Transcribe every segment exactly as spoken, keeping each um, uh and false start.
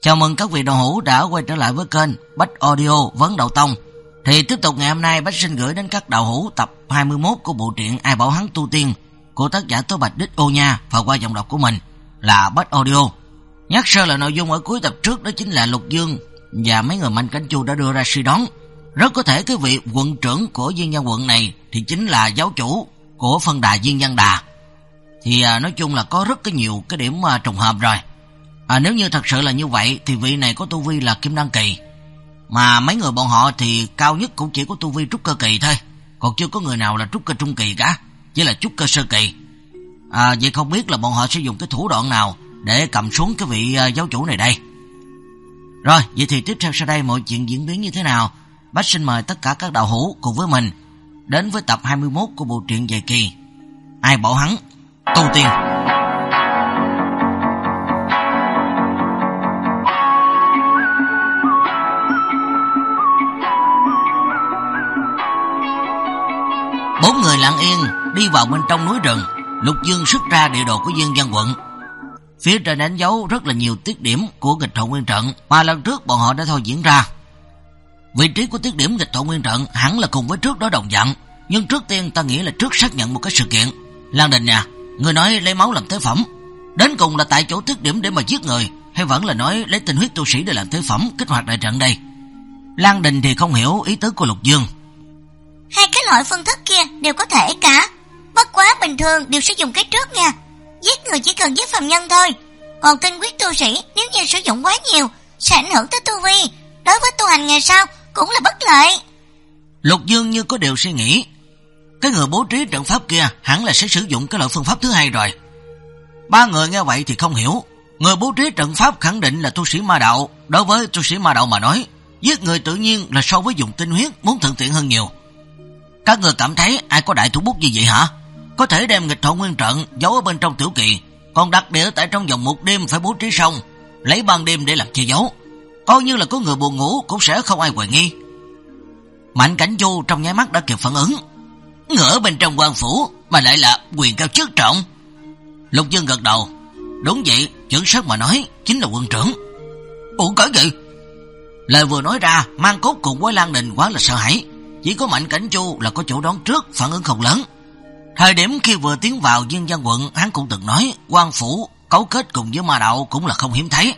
Chào mừng các vị đạo hữu đã quay trở lại với kênh Bách Audio Vấn Đạo Tông. Thì tiếp tục ngày hôm nay Bách xin gửi đến các đạo hữu tập hai mươi mốt của bộ truyện Ai Bảo Hắn Tu Tiên của tác giả Tố Bạch Đích Ô Nha và qua giọng đọc của mình là Bách Audio. Nhắc sơ là nội dung ở cuối tập trước đó chính là Lục Dương và mấy người Mạnh Cảnh Chu đã đưa ra suy đoán. Rất có thể cái vị quận trưởng của Diên Văn quận này thì chính là giáo chủ của phân đà Diên Văn Đà. Thì à, nói chung là có rất cái nhiều cái điểm à, trùng hợp rồi. À, nếu như thật sự là như vậy thì vị này có tu vi là Kim Đan Kỳ, mà mấy người bọn họ thì cao nhất cũng chỉ có tu vi trúc cơ kỳ thôi, còn chưa có người nào là trúc cơ trung kỳ cả, chỉ là trúc cơ sơ kỳ. À, vậy không biết là bọn họ sẽ dùng cái thủ đoạn nào để cầm xuống cái vị uh, giáo chủ này đây. Rồi, vậy thì tiếp theo sau đây mọi chuyện diễn biến như thế nào, Bách xin mời tất cả các đạo hữu cùng với mình đến với tập hai mươi mốt của bộ truyện dài kỳ Ai Bảo Hắn Tu Tiên. Bốn người lặng yên đi vào bên trong núi rừng. Lục Dương xuất ra địa đồ của Diên Văn quận. Phía trên đánh dấu rất là nhiều tiết điểm của nghịch thọ nguyên trận mà lần trước bọn họ đã thôi diễn ra. Vị trí của tiết điểm nghịch thọ nguyên trận hẳn là cùng với trước đó đồng dạng, nhưng trước tiên ta nghĩ là trước xác nhận một cái sự kiện. Lan Đình nè, người nói lấy máu làm tế phẩm, đến cùng là tại chỗ tiết điểm để mà giết người, hay vẫn là nói lấy tinh huyết tu sĩ để làm tế phẩm kích hoạt đại trận đây? Lan Đình thì không hiểu ý tứ của Lục Dương. Hai cái loại phương thức kia đều có thể cả, bất quá bình thường đều sử dụng cái trước nha. Giết người chỉ cần giết phàm nhân thôi, còn tinh huyết tu sĩ nếu như sử dụng quá nhiều sẽ ảnh hưởng tới tu vi, đối với tu hành ngày sau cũng là bất lợi. Lục Dương như có điều suy nghĩ. Cái người bố trí trận pháp kia hẳn là sẽ sử dụng cái loại phương pháp thứ hai rồi. Ba người nghe vậy thì không hiểu. Người bố trí trận pháp khẳng định là tu sĩ ma đạo. Đối với tu sĩ ma đạo mà nói, giết người tự nhiên là so với dùng tinh huyết muốn thuận tiện hơn nhiều. Các người cảm thấy ai có đại thủ bút như vậy hả? Có thể đem nghịch thọ nguyên trận giấu ở bên trong tiểu kỳ, còn đặt địa tại trong vòng một đêm phải bố trí xong, lấy ban đêm để làm che giấu. Coi như là có người buồn ngủ cũng sẽ không ai hoài nghi. Mạnh Cảnh Chu trong nháy mắt đã kịp phản ứng. Ngỡ bên trong quan phủ mà lại là quyền cao chức trọng. Lục Dương gật đầu. Đúng vậy, chuẩn xác mà nói chính là quân trưởng. Ủa cái gì? Lời vừa nói ra, Mang Cốt cùng với Lan Đình quá là sợ hãi. Chỉ có Mạnh Cảnh Chu là có chỗ đoán trước, phản ứng không lớn. Thời điểm khi vừa tiến vào Diên Văn quận, hắn cũng từng nói quan phủ cấu kết cùng với ma đạo cũng là không hiếm thấy.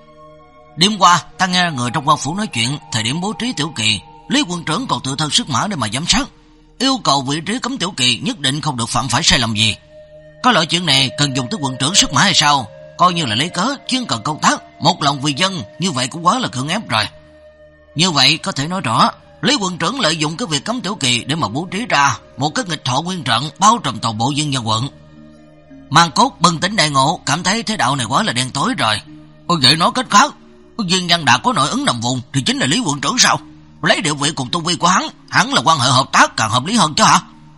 Đêm qua ta nghe người trong quan phủ nói chuyện, thời điểm bố trí tiểu kỳ, Lý quận trưởng còn tự thân sức mã để mà giám sát, yêu cầu vị trí cấm tiểu kỳ nhất định không được phạm phải sai lầm gì. Có loại chuyện này cần dùng tới quận trưởng sức mã hay sao? Coi như là lấy cớ chuyên cần công tác một lòng vì dân, như vậy cũng quá là cưỡng ép rồi. Như vậy có thể nói rõ Lý quận trưởng lợi dụng cái việc cấm tiểu kỳ để mà bố trí ra một cái nghịch thọ nguyên trận bao trùm toàn bộ Diên Văn quận. Mang Cốt bừng tỉnh đại ngộ, cảm thấy thế đạo này quá là đen tối rồi. Ôi vậy nói cách khác, Diên Văn đã có nội ứng nằm vùng thì chính là Lý quận trưởng sao? Lấy địa vị cùng tu vi của hắn, hắn là quan hệ hợp tác càng hợp lý hơn chứ hả?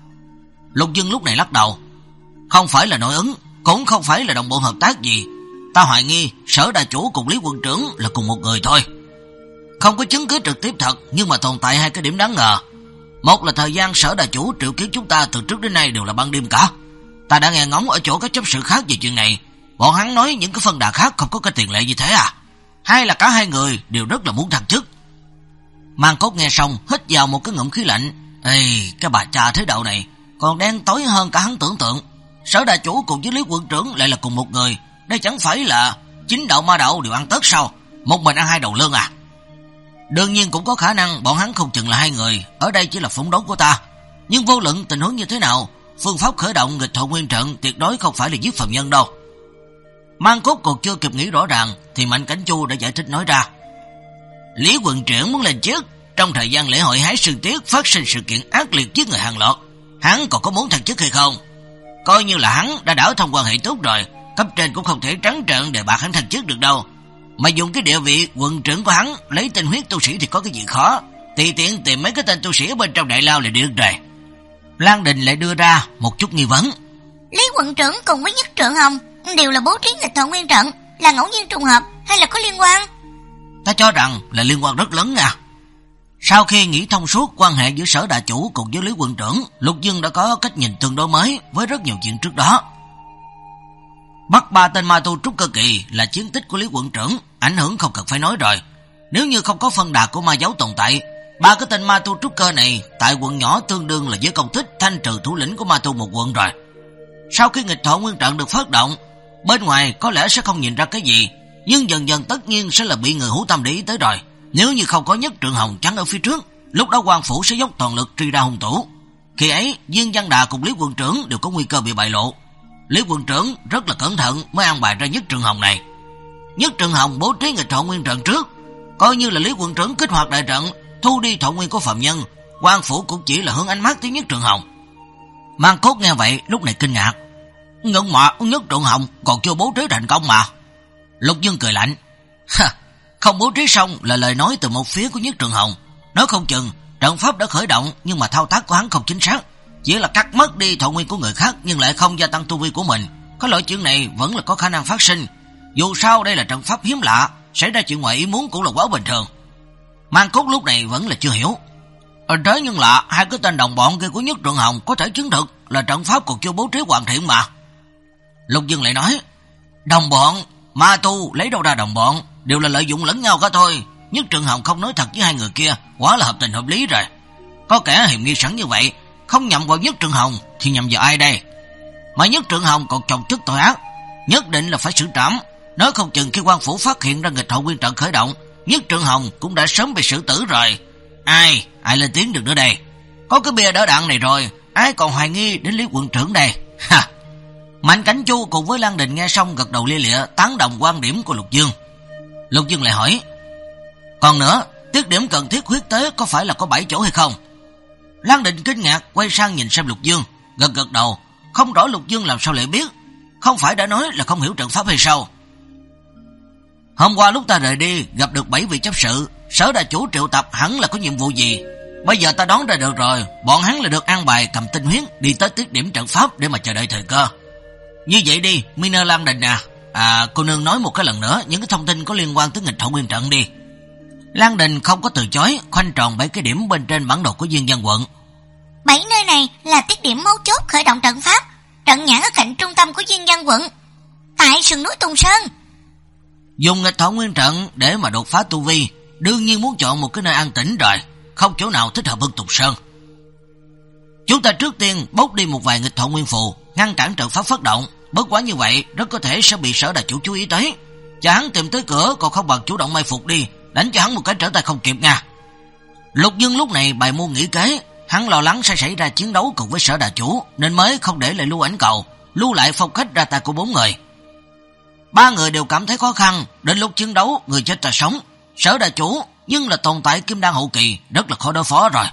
Lục Dương lúc này lắc đầu. Không phải là nội ứng, cũng không phải là đồng bộ hợp tác gì. Ta hoài nghi Sở Đà Chủ cùng Lý quận trưởng là cùng một người thôi. Không có chứng cứ trực tiếp thật, nhưng mà tồn tại hai cái điểm đáng ngờ. Một là thời gian Sở Đà Chủ triệu kiến chúng ta từ trước đến nay đều là ban đêm cả. Ta đã nghe ngóng ở chỗ các chấp sự khác về chuyện này, bọn hắn nói những cái phân đà khác không có cái tiền lệ như thế à. Hai là cả hai người đều rất là muốn thăng chức. Mang Cốt nghe xong hít vào một cái ngụm khí lạnh. Ê, cái bà cha thế đạo này còn đen tối hơn cả hắn tưởng tượng. Sở Đà Chủ cùng với Lý quận trưởng lại là cùng một người, đây chẳng phải là chính đạo ma đạo đều ăn tớt sao? Một mình ăn hai đầu lương à? Đương nhiên cũng có khả năng bọn hắn không chừng là hai người, ở đây chỉ là phỏng đoán của ta. Nhưng vô luận tình huống như thế nào, phương pháp khởi động nghịch thọ nguyên trận tuyệt đối không phải là giết phạm nhân đâu. Mang Cốt còn chưa kịp nghĩ rõ ràng thì Mạnh Cảnh Chu đã giải thích nói ra. Lý quận trưởng muốn lên chức, trong thời gian lễ hội hái sương tiết phát sinh sự kiện ác liệt giết người hàng loạt, hắn còn có muốn thăng chức hay không? Coi như là hắn đã đảo thông quan hệ tốt rồi, cấp trên cũng không thể trắng trợn để bạc hắn thăng chức được đâu. Mà dùng cái địa vị quận trưởng của hắn lấy tinh huyết tu sĩ thì có cái gì khó, tùy tiện tìm mấy cái tên tu sĩ ở bên trong đại lao là được rồi. Lan Đình lại đưa ra một chút nghi vấn. Lý quận trưởng cùng với Nhất Trượng Hồng đều là bố trí nghịch thọ nguyên trận, là ngẫu nhiên trùng hợp hay là có liên quan? Ta cho rằng là liên quan rất lớn à. Sau khi nghĩ thông suốt quan hệ giữa Sở Đà Chủ cùng với Lý quận trưởng, Lục Dương đã có cách nhìn tương đối mới với rất nhiều chuyện trước đó. Bắt ba tên ma tu trúc cơ kỳ là chiến tích của Lý quận trưởng, ảnh hưởng không cần phải nói rồi. Nếu như không có phân đà của ma giáo tồn tại, ba cái tên ma tu trúc cơ này tại quận nhỏ tương đương là với công tích thanh trừ thủ lĩnh của ma tu một quận rồi. Sau khi nghịch thọ nguyên trận được phát động, bên ngoài có lẽ sẽ không nhìn ra cái gì, nhưng dần dần tất nhiên sẽ là bị người hữu tâm để ý tới rồi. Nếu như không có Nhất Trượng Hồng chắn ở phía trước, lúc đó quan phủ sẽ dốc toàn lực truy ra hung thủ. Khi ấy, Viên Văn Đà cùng Lý quận trưởng đều có nguy cơ bị bại lộ. Lý quận trưởng rất là cẩn thận mới an bài ra Nhất Trượng Hồng này. Nhất Trượng Hồng bố trí nghịch thọ nguyên trận trước, coi như là Lý quận trưởng kích hoạt đại trận, thu đi thọ nguyên của phạm nhân. Quan phủ cũng chỉ là hướng ánh mắt tới Nhất Trượng Hồng. Mang Cốt nghe vậy lúc này kinh ngạc. Nhưng mà Nhất Trượng Hồng còn chưa bố trí thành công mà. Lục Dương cười lạnh. Ha, không bố trí xong là lời nói từ một phía của Nhất Trượng Hồng. Nói không chừng trận pháp đã khởi động, nhưng mà thao tác của hắn không chính xác, chỉ là cắt mất đi thọ nguyên của người khác nhưng lại không gia tăng tu vi của mình. Có loại chuyện này vẫn là có khả năng phát sinh. Dù sao đây là trận pháp hiếm lạ, xảy ra chuyện ngoài ý muốn cũng là quá bình thường. Mang Cốt lúc này vẫn là chưa hiểu. Ở thế nhưng là hai cái tên đồng bọn kia của Nhất Trượng Hồng có thể chứng thực là trận pháp còn chưa bố trí hoàn thiện mà. Lục Dương lại nói, đồng bọn, ma tu lấy đâu ra đồng bọn, đều là lợi dụng lẫn nhau cả thôi. Nhất Trượng Hồng không nói thật với hai người kia, quá là hợp tình hợp lý rồi. Có kẻ hiểm nghi sẵn như vậy, không nhầm vào Nhất Trượng Hồng thì nhầm vào ai đây? Mà Nhất Trượng Hồng còn chồng chức tội ác, nhất định là phải xử trảm. Nói không chừng khi quan phủ phát hiện ra nghịch thọ nguyên trận khởi động, Nhất Trượng Hồng cũng đã sớm bị xử tử rồi. Ai, ai lên tiếng được nữa đây? Có cái bia đỡ đạn này rồi, ai còn hoài nghi đến Lý quận trưởng đây? Ha! Mạnh Cảnh Chu cùng với Lan Đình nghe xong gật đầu lia lịa tán đồng quan điểm của Lục Dương. Lục Dương lại hỏi, còn nữa, tiết điểm cần thiết huyết tế có phải là có bảy chỗ hay không? Lan Đình kinh ngạc quay sang nhìn xem Lục Dương, gật gật đầu, không rõ Lục Dương làm sao lại biết, không phải đã nói là không hiểu trận pháp hay sao? Hôm qua lúc ta rời đi gặp được bảy vị chấp sự, Sở Đà chủ triệu tập hẳn là có nhiệm vụ gì. Bây giờ ta đoán ra được rồi, bọn hắn là được an bài cầm tinh huyết đi tới tiết điểm trận pháp để mà chờ đợi thời cơ. Như vậy đi, Mina Lan Đình à, à cô nương nói một cái lần nữa những cái thông tin có liên quan tới nghịch thọ nguyên trận đi. Lan Đình không có từ chối, khoanh tròn bảy cái điểm bên trên bản đồ của Diên Văn quận. Bảy nơi này là tiết điểm mấu chốt khởi động trận pháp, trận nhãn ở cạnh trung tâm của Diên Văn quận, tại sườn núi Tùng Sơn. Dùng nghịch thọ nguyên trận để mà đột phá tu vi, đương nhiên muốn chọn một cái nơi an tĩnh rồi, không chỗ nào thích hợp hơn Tùng Sơn. Chúng ta trước tiên bốc đi một vài nghịch thọ nguyên phù, ngăn cản trận pháp phát động. Bất quá như vậy rất có thể sẽ bị Sở Đà chủ chú ý tới, cho hắn tìm tới cửa còn không bằng chủ động mai phục đi, đánh cho hắn một cái trở tay không kịp nha. Lục Dương lúc này bày mưu nghĩ kế, hắn lo lắng sẽ xảy ra chiến đấu cùng với Sở Đà chủ, nên mới không để lại lưu ảnh cầu, lưu lại phong cách ra tay của bốn người. Ba người đều cảm thấy khó khăn, đến lúc chiến đấu người chết ta sống. Sở Đà chủ nhưng là tồn tại kim đan hậu kỳ, rất là khó đối phó rồi.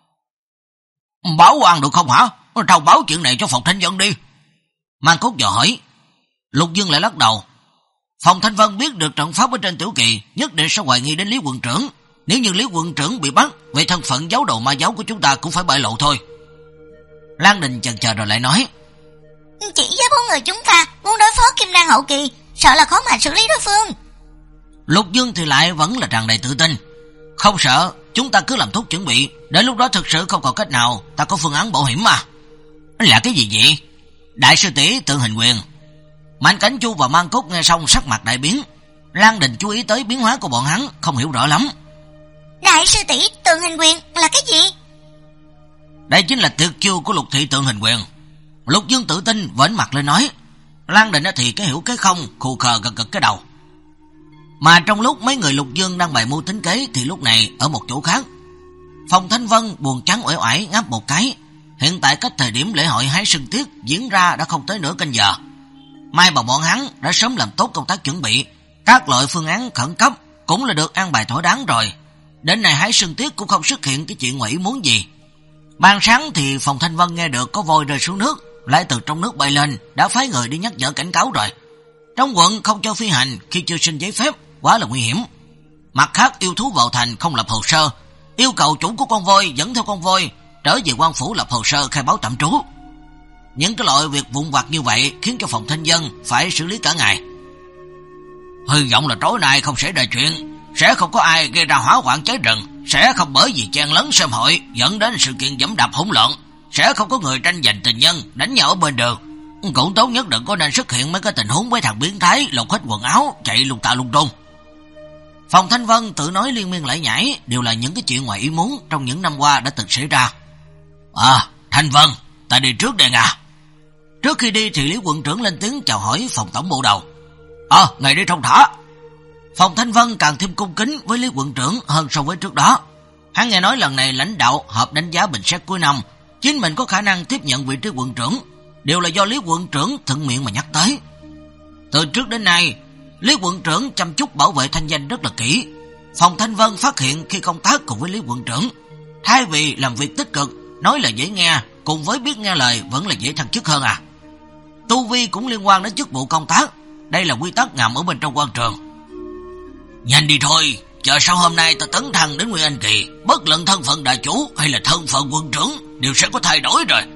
Báo quan được không hả? Thông báo chuyện này cho Phòng Thanh Vân đi. Mang Cốt dò hỏi. Lục Dương lại lắc đầu. Phòng Thanh Vân biết được trận pháp ở trên tiểu kỳ, nhất định sẽ hoài nghi đến Lý quận trưởng. Nếu như Lý quận trưởng bị bắt, vậy thân phận giáo đồ ma giáo của chúng ta cũng phải bại lộ thôi. Lan Đình chần chờ rồi lại nói, chỉ với bốn người chúng ta muốn đối phó kim đan hậu kỳ, sợ là khó mà xử lý đối phương. Lục Dương thì lại vẫn là tràn đầy tự tin. Không sợ, chúng ta cứ làm tốt chuẩn bị, đến lúc đó thực sự không còn cách nào, ta có phương án bảo hiểm mà. Là cái gì vậy? Đại sư tỷ Tượng Hình Quyền. Mạnh Cảnh Chu và Mang Cốt nghe xong sắc mặt đại biến. Lan Đình chú ý tới biến hóa của bọn hắn, không hiểu rõ lắm. Đại sư tỷ Tượng Hình Quyền là cái gì? Đây chính là tuyệt chiêu của Lục thị Tượng Hình Quyền. Lục Dương tự tin vểnh mặt lên nói. Lan Đình thì cái hiểu cái không, khù khờ gật gật cái đầu. Mà trong lúc mấy người Lục Dương đang bày mưu tính kế thì lúc này ở một chỗ khác, Phòng Thanh Vân buồn chán uể oải ngáp một cái. Hiện tại cách thời điểm lễ hội hái sưng tiết diễn ra đã không tới nửa canh giờ. May mà bọn hắn đã sớm làm tốt công tác chuẩn bị, các loại phương án khẩn cấp cũng là được an bài thỏa đáng rồi. Đến nay hái sưng tiết cũng không xuất hiện cái chuyện ngoài ý muốn gì. Ban sáng thì Phòng Thanh Vân nghe được có voi rơi xuống nước, lại từ trong nước bay lên, đã phái người đi nhắc nhở cảnh cáo rồi. Trong quận không cho phi hành khi chưa xin giấy phép, quá là nguy hiểm. Mặt khác yêu thú vào thành không lập hồ sơ, yêu cầu chủ của con voi dẫn theo con voi trở về quan phủ lập hồ sơ khai báo tạm trú. Những cái loại việc vụn vặt như vậy khiến cho Phòng Thanh Vân phải xử lý cả ngày. Hy vọng là tối nay không xảy ra chuyện, sẽ không có ai gây ra hỏa hoạn cháy rừng, sẽ không bởi vì chen lấn xem hội dẫn đến sự kiện dẫm đạp hỗn loạn, sẽ không có người tranh giành tình nhân đánh nhau ở bên đường. Cũng tốt nhất đừng có nên xuất hiện mấy cái tình huống với thằng biến thái lột hết quần áo chạy lung ta lung tung. Phòng Thanh Vân tự nói liên miên lại nhảy đều là những cái chuyện ngoài ý muốn trong những năm qua đã từng xảy ra. À, Thanh Vân, ta đi trước đây à. Trước khi đi thì Lý quận trưởng lên tiếng chào hỏi phòng tổng bộ đầu. Ờ, à, ngài đi thông thả. Phòng Thanh Vân càng thêm cung kính với Lý quận trưởng hơn so với trước đó. Hắn nghe nói lần này lãnh đạo họp đánh giá bình xét cuối năm, chính mình có khả năng tiếp nhận vị trí quận trưởng, đều là do Lý quận trưởng thuận miệng mà nhắc tới. Từ trước đến nay, Lý quận trưởng chăm chút bảo vệ thanh danh rất là kỹ. Phòng Thanh Vân phát hiện khi công tác cùng với Lý quận trưởng, thay vì làm việc tích cực, nói là dễ nghe, cùng với biết nghe lời vẫn là dễ thăng chức hơn à. Tu vi cũng liên quan đến chức vụ công tác, đây là quy tắc ngầm ở bên trong quan trường. Nhanh đi thôi, chờ sau hôm nay ta tấn thăng đến Nguyên Anh Kỳ, bất luận thân phận đại chủ hay là thân phận quận trưởng đều sẽ có thay đổi rồi.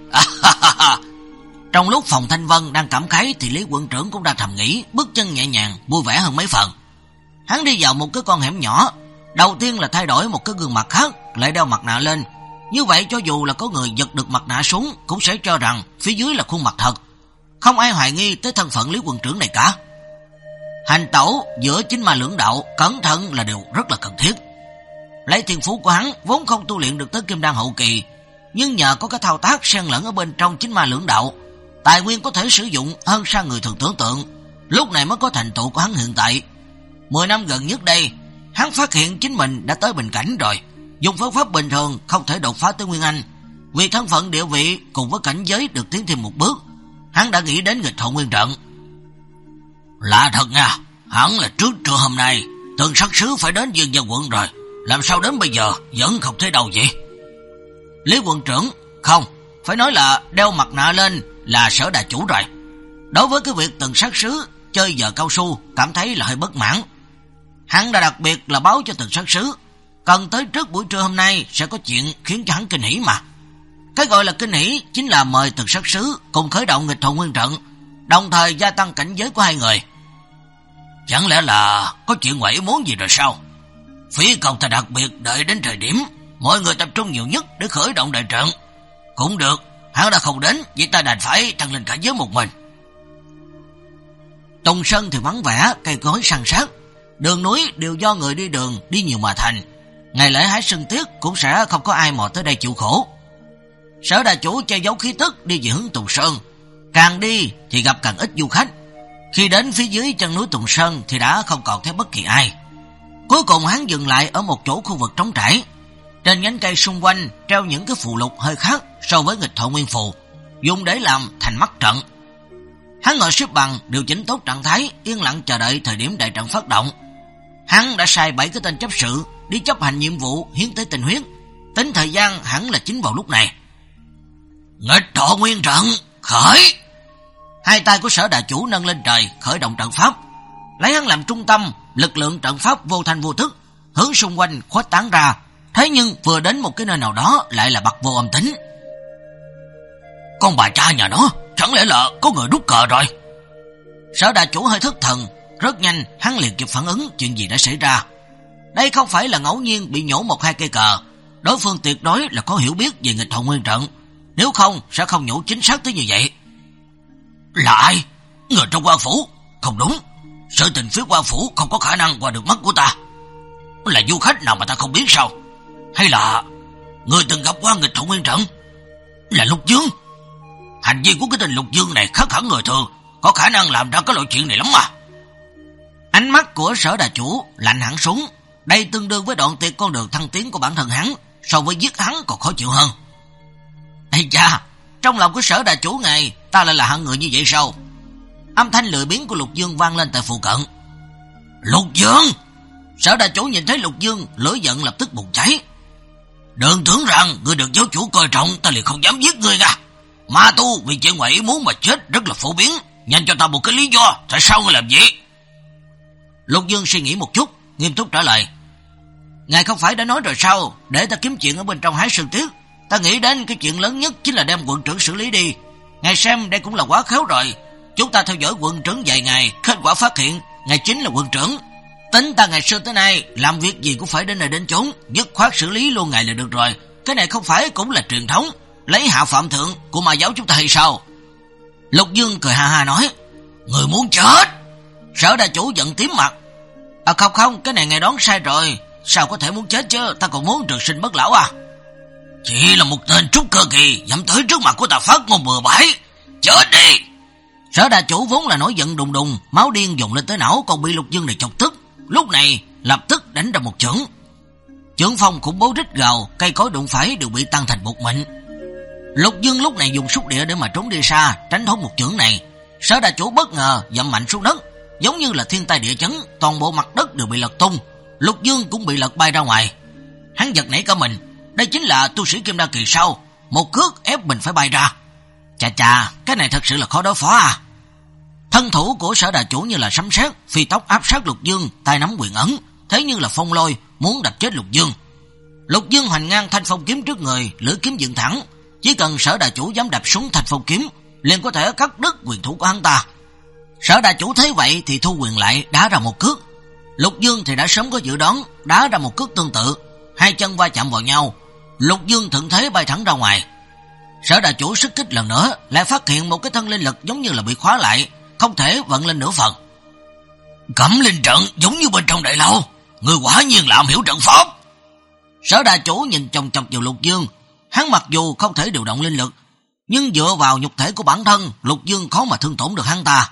Trong lúc Phòng Thanh Vân đang cảm khái thì Lý quận trưởng cũng đang thầm nghĩ, bước chân nhẹ nhàng, vui vẻ hơn mấy phần. Hắn đi vào một cái con hẻm nhỏ, đầu tiên là thay đổi một cái gương mặt khác, lại đeo mặt nạ lên. Như vậy cho dù là có người giật được mặt nạ xuống cũng sẽ cho rằng phía dưới là khuôn mặt thật, không ai hoài nghi tới thân phận Lý quận trưởng này cả. Hành tẩu giữa chính ma lưỡng đạo, cẩn thận là điều rất là cần thiết. Lấy thiên phú của hắn vốn không tu luyện được tới kim đan hậu kỳ, nhưng nhờ có cái thao tác xen lẫn ở bên trong chính ma lưỡng đạo, tài nguyên có thể sử dụng hơn xa người thường tưởng tượng, lúc này mới có thành tựu của hắn hiện tại. Mười năm gần nhất đây, hắn phát hiện chính mình đã tới bình cảnh rồi, dùng phương pháp bình thường không thể đột phá tới Nguyên Anh. Vì thân phận địa vị cùng với cảnh giới được tiến thêm một bước, hắn đã nghĩ đến nghịch thọ nguyên trận. Lạ thật nha, hẳn là trước trưa hôm nay Tần sát sứ phải đến Dương Gia quận rồi, làm sao đến bây giờ vẫn không thấy đâu vậy? Lý quận trưởng, không, phải nói là đeo mặt nạ lên là Sở Đà chủ rồi. Đối với cái việc Tần sát sứ chơi giờ cao su cảm thấy là hơi bất mãn. Hắn đã đặc biệt là báo cho Tần sát sứ cần tới trước buổi trưa hôm nay sẽ có chuyện khiến cho hắn kinh hỉ mà. Cái gọi là kinh hỉ chính là mời Tần sát sứ cùng khởi động nghịch thọ nguyên trận, đồng thời gia tăng cảnh giới của hai người. Chẳng lẽ là có chuyện ngoại ý muốn gì rồi sao? Phía công ta đặc biệt đợi đến thời điểm mọi người tập trung nhiều nhất để khởi động đại trận. Cũng được, hắn đã không đến, vậy ta đành phải tăng lên cảnh giới một mình. Tùng Sơn thì vắng vẻ, cây cối san sát, đường núi đều do người đi đường đi nhiều mà thành. Ngày lễ hái xuân tiết cũng sẽ không có ai mò tới đây chịu khổ. Sở Đà chủ che giấu khí tức đi về hướng Tùng Sơn, càng đi thì gặp càng ít du khách. Khi đến phía dưới chân núi Tùng Sơn thì đã không còn thấy bất kỳ ai. Cuối cùng hắn dừng lại ở một chỗ khu vực trống trải. Trên nhánh cây xung quanh treo những cái phù lục hơi khác so với nghịch thọ nguyên phù, dùng để làm thành mắt trận. Hắn ngồi xếp bằng điều chỉnh tốt trạng thái, yên lặng chờ đợi thời điểm đại trận phát động. Hắn đã sai bảy cái tên chấp sự đi chấp hành nhiệm vụ hiến tế tinh huyết, tính thời gian hẳn là chính vào lúc này. Nghịch thọ nguyên trận khởi. Hai tay của Sở Đà chủ nâng lên trời khởi động trận pháp, lấy hắn làm trung tâm, lực lượng trận pháp vô thanh vô thức hướng xung quanh khuếch tán ra. Thế nhưng vừa đến một cái nơi nào đó lại là bật vô âm tính. Con bà cha nhà nó, chẳng lẽ là có người rút cờ rồi? Sở Đà chủ hơi thất thần, rất nhanh hắn liền kịp phản ứng chuyện gì đã xảy ra. Đây không phải là ngẫu nhiên bị nhổ một hai cây cờ, đối phương tuyệt đối là có hiểu biết về nghịch thọ nguyên trận, nếu không sẽ không nhổ chính xác tới như vậy. Là ai? Người trong quan phủ? Không đúng, sự tình phía quan phủ không có khả năng qua được mắt của ta. Là du khách nào mà ta không biết sao? Hay là người từng gặp qua nghịch thọ nguyên trận? Là Lục Dương. Hành vi của cái tên Lục Dương này khác hẳn người thường, có khả năng làm ra cái loại chuyện này lắm mà. Ánh mắt của Sở Đà chủ lạnh hẳn xuống, đây tương đương với đoạn tuyệt con đường thăng tiến của bản thân hắn, so với giết hắn còn khó chịu hơn. Ây cha, trong lòng của Sở Đà chủ ngài, ta lại là hạng người như vậy sao? Âm thanh lười biếng của Lục Dương vang lên tại phụ cận. Lục Dương! Sở Đà chủ nhìn thấy Lục Dương, lửa giận lập tức bùng cháy. Đừng tưởng rằng người được giáo chủ coi trọng ta liền không dám giết người nha. Ma tu vì chuyện ngoại ý muốn mà chết rất là phổ biến, nhanh cho ta một cái lý do tại sao ngươi làm vậy? Lục Dương suy nghĩ một chút, nghiêm túc trả lời. Ngài không phải đã nói rồi sao, để ta kiếm chuyện ở bên trong hái sơn tiết. Ta nghĩ đến cái chuyện lớn nhất chính là đem quận trưởng xử lý đi. Ngài xem đây cũng là quá khéo rồi. Chúng ta theo dõi quận trưởng vài ngày, kết quả phát hiện ngài chính là quận trưởng. Tính ta ngày xưa tới nay làm việc gì cũng phải đến nơi đến chốn, dứt khoát xử lý luôn ngài là được rồi. Cái này không phải cũng là truyền thống lấy hạ phạm thượng của ma giáo chúng ta hay sao? Lục Dương cười ha ha nói, người muốn chết. Sở đà chủ giận tím mặt. À không không, cái này ngài đoán sai rồi. Sao có thể muốn chết chứ, ta còn muốn trường sinh bất lão à. Chỉ là một tên trúc cơ kỳ dám tới trước mặt của ta phát ngôn bừa bãi. Chết đi. Sở đà chủ vốn là nổi giận đùng đùng, máu điên dồn lên tới não, còn bị Lục Dương này chọc tức. Lúc này lập tức đánh ra một chưởng. Chưởng phong khủng bố rít gào, cây cối đụng phải đều bị tan thành bột mịn. Lục Dương lúc này dùng xúc địa để mà trốn đi xa, tránh thoát một chưởng này. Sở đà chủ bất ngờ dậm mạnh xuống đất, giống như là thiên tai địa chấn, toàn bộ mặt đất đều bị lật tung. Lục Dương cũng bị lật bay ra ngoài. Hắn giật nảy cả mình, đây chính là tu sĩ Kim Đan kỳ sao, một cước ép mình phải bay ra. Chà chà, cái này thật sự là khó đối phó à. Thân thủ của Sở đà chủ như là sấm sét, phi tốc áp sát Lục Dương, tay nắm quyền ấn, thế như là phong lôi, muốn đập chết Lục Dương. Lục Dương hoành ngang thanh phong kiếm trước người, lưỡi kiếm dựng thẳng, chỉ cần Sở đà chủ dám đập xuống thanh phong kiếm, liền có thể cắt đứt quyền thủ của hắn ta. Sở đà chủ thấy vậy thì thu quyền lại, đá ra một cước. Lục Dương thì đã sớm có dự đoán, đá ra một cước tương tự, hai chân va chạm vào nhau, Lục Dương thuận thế bay thẳng ra ngoài. Sở đà chủ sức kích lần nữa, lại phát hiện một cái thân linh lực giống như là bị khóa lại, không thể vận lên nửa phần. Cẩm linh trận giống như bên trong đại lâu, người quả nhiên là am hiểu trận pháp. Sở đà chủ nhìn chòng chọc vào Lục Dương, hắn mặc dù không thể điều động linh lực, nhưng dựa vào nhục thể của bản thân, Lục Dương khó mà thương tổn được hắn ta.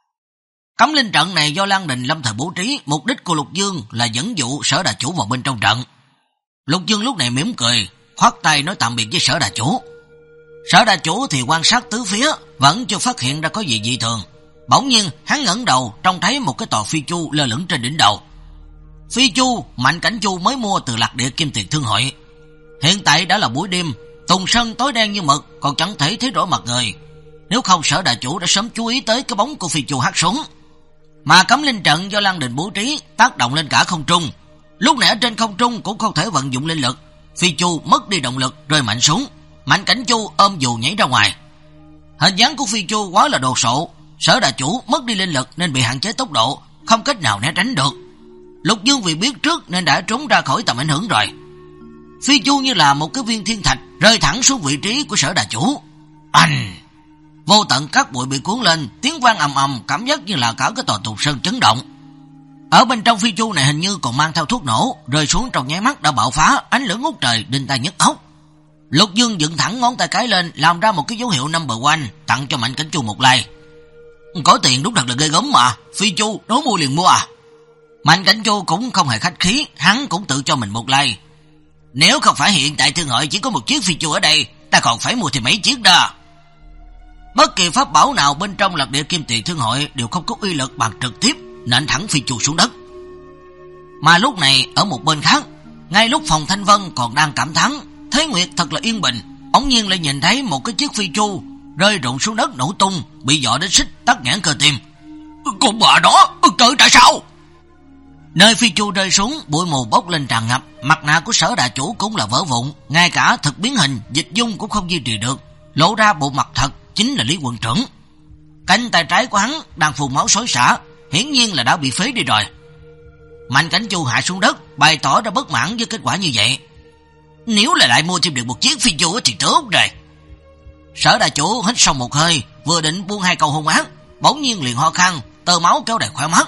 Cấm linh trận này do Lan Đình lâm thời bố trí, mục đích của Lục Dương là dẫn dụ Sở đà chủ vào bên trong trận. Lục Dương lúc này mỉm cười, khoát tay nói tạm biệt với Sở đà chủ. Sở đà chủ thì quan sát tứ phía, vẫn chưa phát hiện ra có gì dị thường. Bỗng nhiên hắn ngẩng đầu, trông thấy một cái tòa phi chu lơ lửng trên đỉnh đầu. Phi chu Mạnh Cảnh Chu mới mua từ Lạc Địa Kim Tiền Thương Hội. Hiện tại đã là buổi đêm, Tùng Sơn tối đen như mực, còn chẳng thể thấy rõ mặt người. Nếu không Sở đà chủ đã sớm chú ý tới cái bóng của phi chu hắt xuống. Mà cấm linh trận do Lan Đình bố trí tác động lên cả không trung. Lúc nãy ở trên không trung cũng không thể vận dụng linh lực, phi chu mất đi động lực rơi mạnh xuống. Mạnh Cảnh Chu ôm dù nhảy ra ngoài. Hình dáng của phi chu quá là đồ sộ, Sở đà chủ mất đi linh lực nên bị hạn chế tốc độ, không cách nào né tránh được. Lục Dương vì biết trước nên đã trốn ra khỏi tầm ảnh hưởng rồi. Phi chu như là một cái viên thiên thạch rơi thẳng xuống vị trí của Sở đà chủ. Anh! Vô tận cát bụi bị cuốn lên, tiếng vang ầm ầm, cảm giác như là cả cái tòa Tùng Sơn chấn động. Ở bên trong phi chu này hình như còn mang theo thuốc nổ, rơi xuống trong nháy mắt đã bạo phá, ánh lửa ngút trời, đinh tai nhức óc. Lục Dương dựng thẳng ngón tay cái lên, làm ra một cái dấu hiệu number one, tặng cho Mạnh Cảnh Chu một like. Có tiền đúng thật là ghê gớm mà, phi chu nói mua liền mua à. Mạnh Cảnh Chu cũng không hề khách khí, hắn cũng tự cho mình một like. Nếu không phải hiện tại thương hội chỉ có một chiếc phi chu ở đây, ta còn phải mua thêm mấy chiếc đó. Bất kỳ pháp bảo nào bên trong Lạc Địa Kim Tiền Thương Hội đều không có uy lực bằng trực tiếp nện thẳng phi chu xuống đất. Mà lúc này ở một bên khác, ngay lúc Phòng Thanh Vân còn đang cảm thán Thế Nguyệt thật là yên bình, bỗng nhiên lại nhìn thấy một cái chiếc phi chu rơi rụng xuống đất nổ tung, bị dọa đến xích tắc nghẽn cơ tim. Con bà đó, trời tại sao? Nơi phi chu rơi xuống, bụi mù bốc lên tràn ngập, mặt nạ của Sở đà chủ cũng là vỡ vụn, ngay cả thực biến hình, dịch dung cũng không duy trì được, lộ ra bộ mặt thật chính là Lý Quận Trưởng. Cánh tay trái của hắn đang phun máu xối xả, hiển nhiên là đã bị phế đi rồi. Mạnh Cảnh Chu hạ xuống đất, bày tỏ ra bất mãn với kết quả như vậy. Nếu là lại mua thêm được một chiếc phi chu thì tốt rồi. Sở đà chủ hít sâu một hơi, vừa định buông hai câu hung ác, bỗng nhiên liền ho khan, tơ máu kéo đầy khóe mắt.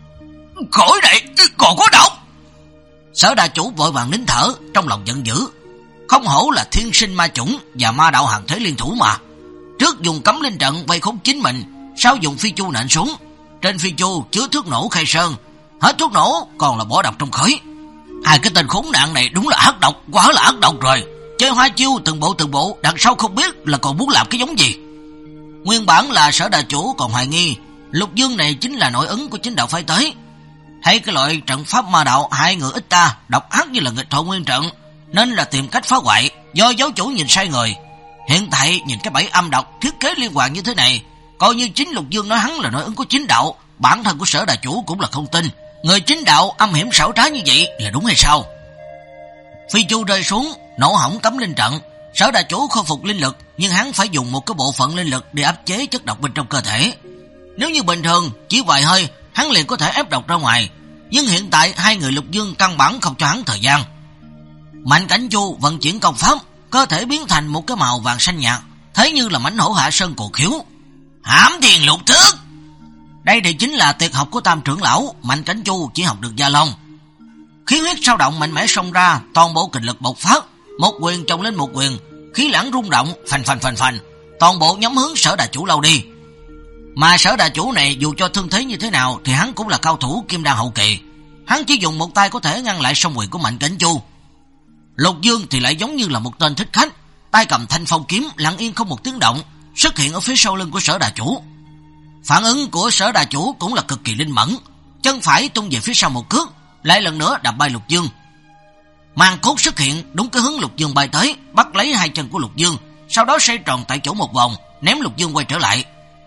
Khỏi đây, còn có độc. Sở đà chủ vội vàng nín thở, trong lòng giận dữ. Không hổ là thiên sinh ma chủng và ma đạo hàng thế liên thủ mà. Trước dùng cấm linh trận vây khốn chính mình, sau dùng phi chu nện xuống. Trên phi chu chứa thuốc nổ khai sơn, hết thuốc nổ còn là bỏ độc trong khói. Hai cái tên khốn nạn này đúng là ác độc, quá là ác độc rồi. Chơi hoa chiêu từng bộ từng bộ, đằng sau không biết là còn muốn làm cái giống gì. Nguyên bản là Sở đà chủ còn hoài nghi Lục Dương này chính là nội ứng của chính đạo phái tới. Thấy cái loại trận pháp ma đạo hai người ít ta, độc ác như là nghịch thọ nguyên trận, nên là tìm cách phá hoại, do giáo chủ nhìn sai người. Hiện tại nhìn cái bẫy âm độc thiết kế liên hoàn như thế này, coi như chính Lục Dương nói hắn là nội ứng của chính đạo, bản thân của Sở đà chủ cũng là không tin. Người chính đạo âm hiểm xảo trá như vậy là đúng hay sao? Phi chu rơi xuống, nổ hỏng cấm linh trận. Sở đà chủ khôi phục linh lực, nhưng hắn phải dùng một cái bộ phận linh lực để áp chế chất độc bên trong cơ thể. Nếu như bình thường chỉ vài hơi hắn liền có thể ép độc ra ngoài, nhưng hiện tại hai người Lục Dương căn bản không cho hắn thời gian. Mạnh Cảnh Chu vận chuyển công pháp, cơ thể biến thành một cái màu vàng xanh nhạt, thấy như là mãnh hổ hạ sơn cổ khiếu. Hãm Thiên Lục Thức. Đây thì chính là tuyệt học của Tam trưởng lão, Mạnh Cảnh Chu chỉ học được Gia Long. Khí huyết sao động mạnh mẽ xông ra, toàn bộ kình lực bộc phát, một quyền chồng lên một quyền, khí lãng rung động, phành phành phành phành, toàn bộ nhóm hướng Sở Đà Chủ lao đi. Mà Sở Đà Chủ này dù cho thương thế như thế nào thì hắn cũng là cao thủ kim đan hậu kỳ, hắn chỉ dùng một tay có thể ngăn lại song quyền của Mạnh Cảnh Chu. Lục Dương thì lại giống như là một tên thích khách, tay cầm thanh phong kiếm lặng yên không một tiếng động, xuất hiện ở phía sau lưng của Sở Đà Chủ. Phản ứng của Sở Đà Chủ cũng là cực kỳ linh mẫn, chân phải tung về phía sau một cước, lại lần nữa đập bay Lục Dương. Màn cốt xuất hiện đúng cái hướng Lục Dương bay tới, bắt lấy hai chân của Lục Dương, sau đó xoay tròn tại chỗ một vòng, ném Lục Dương quay trở lại.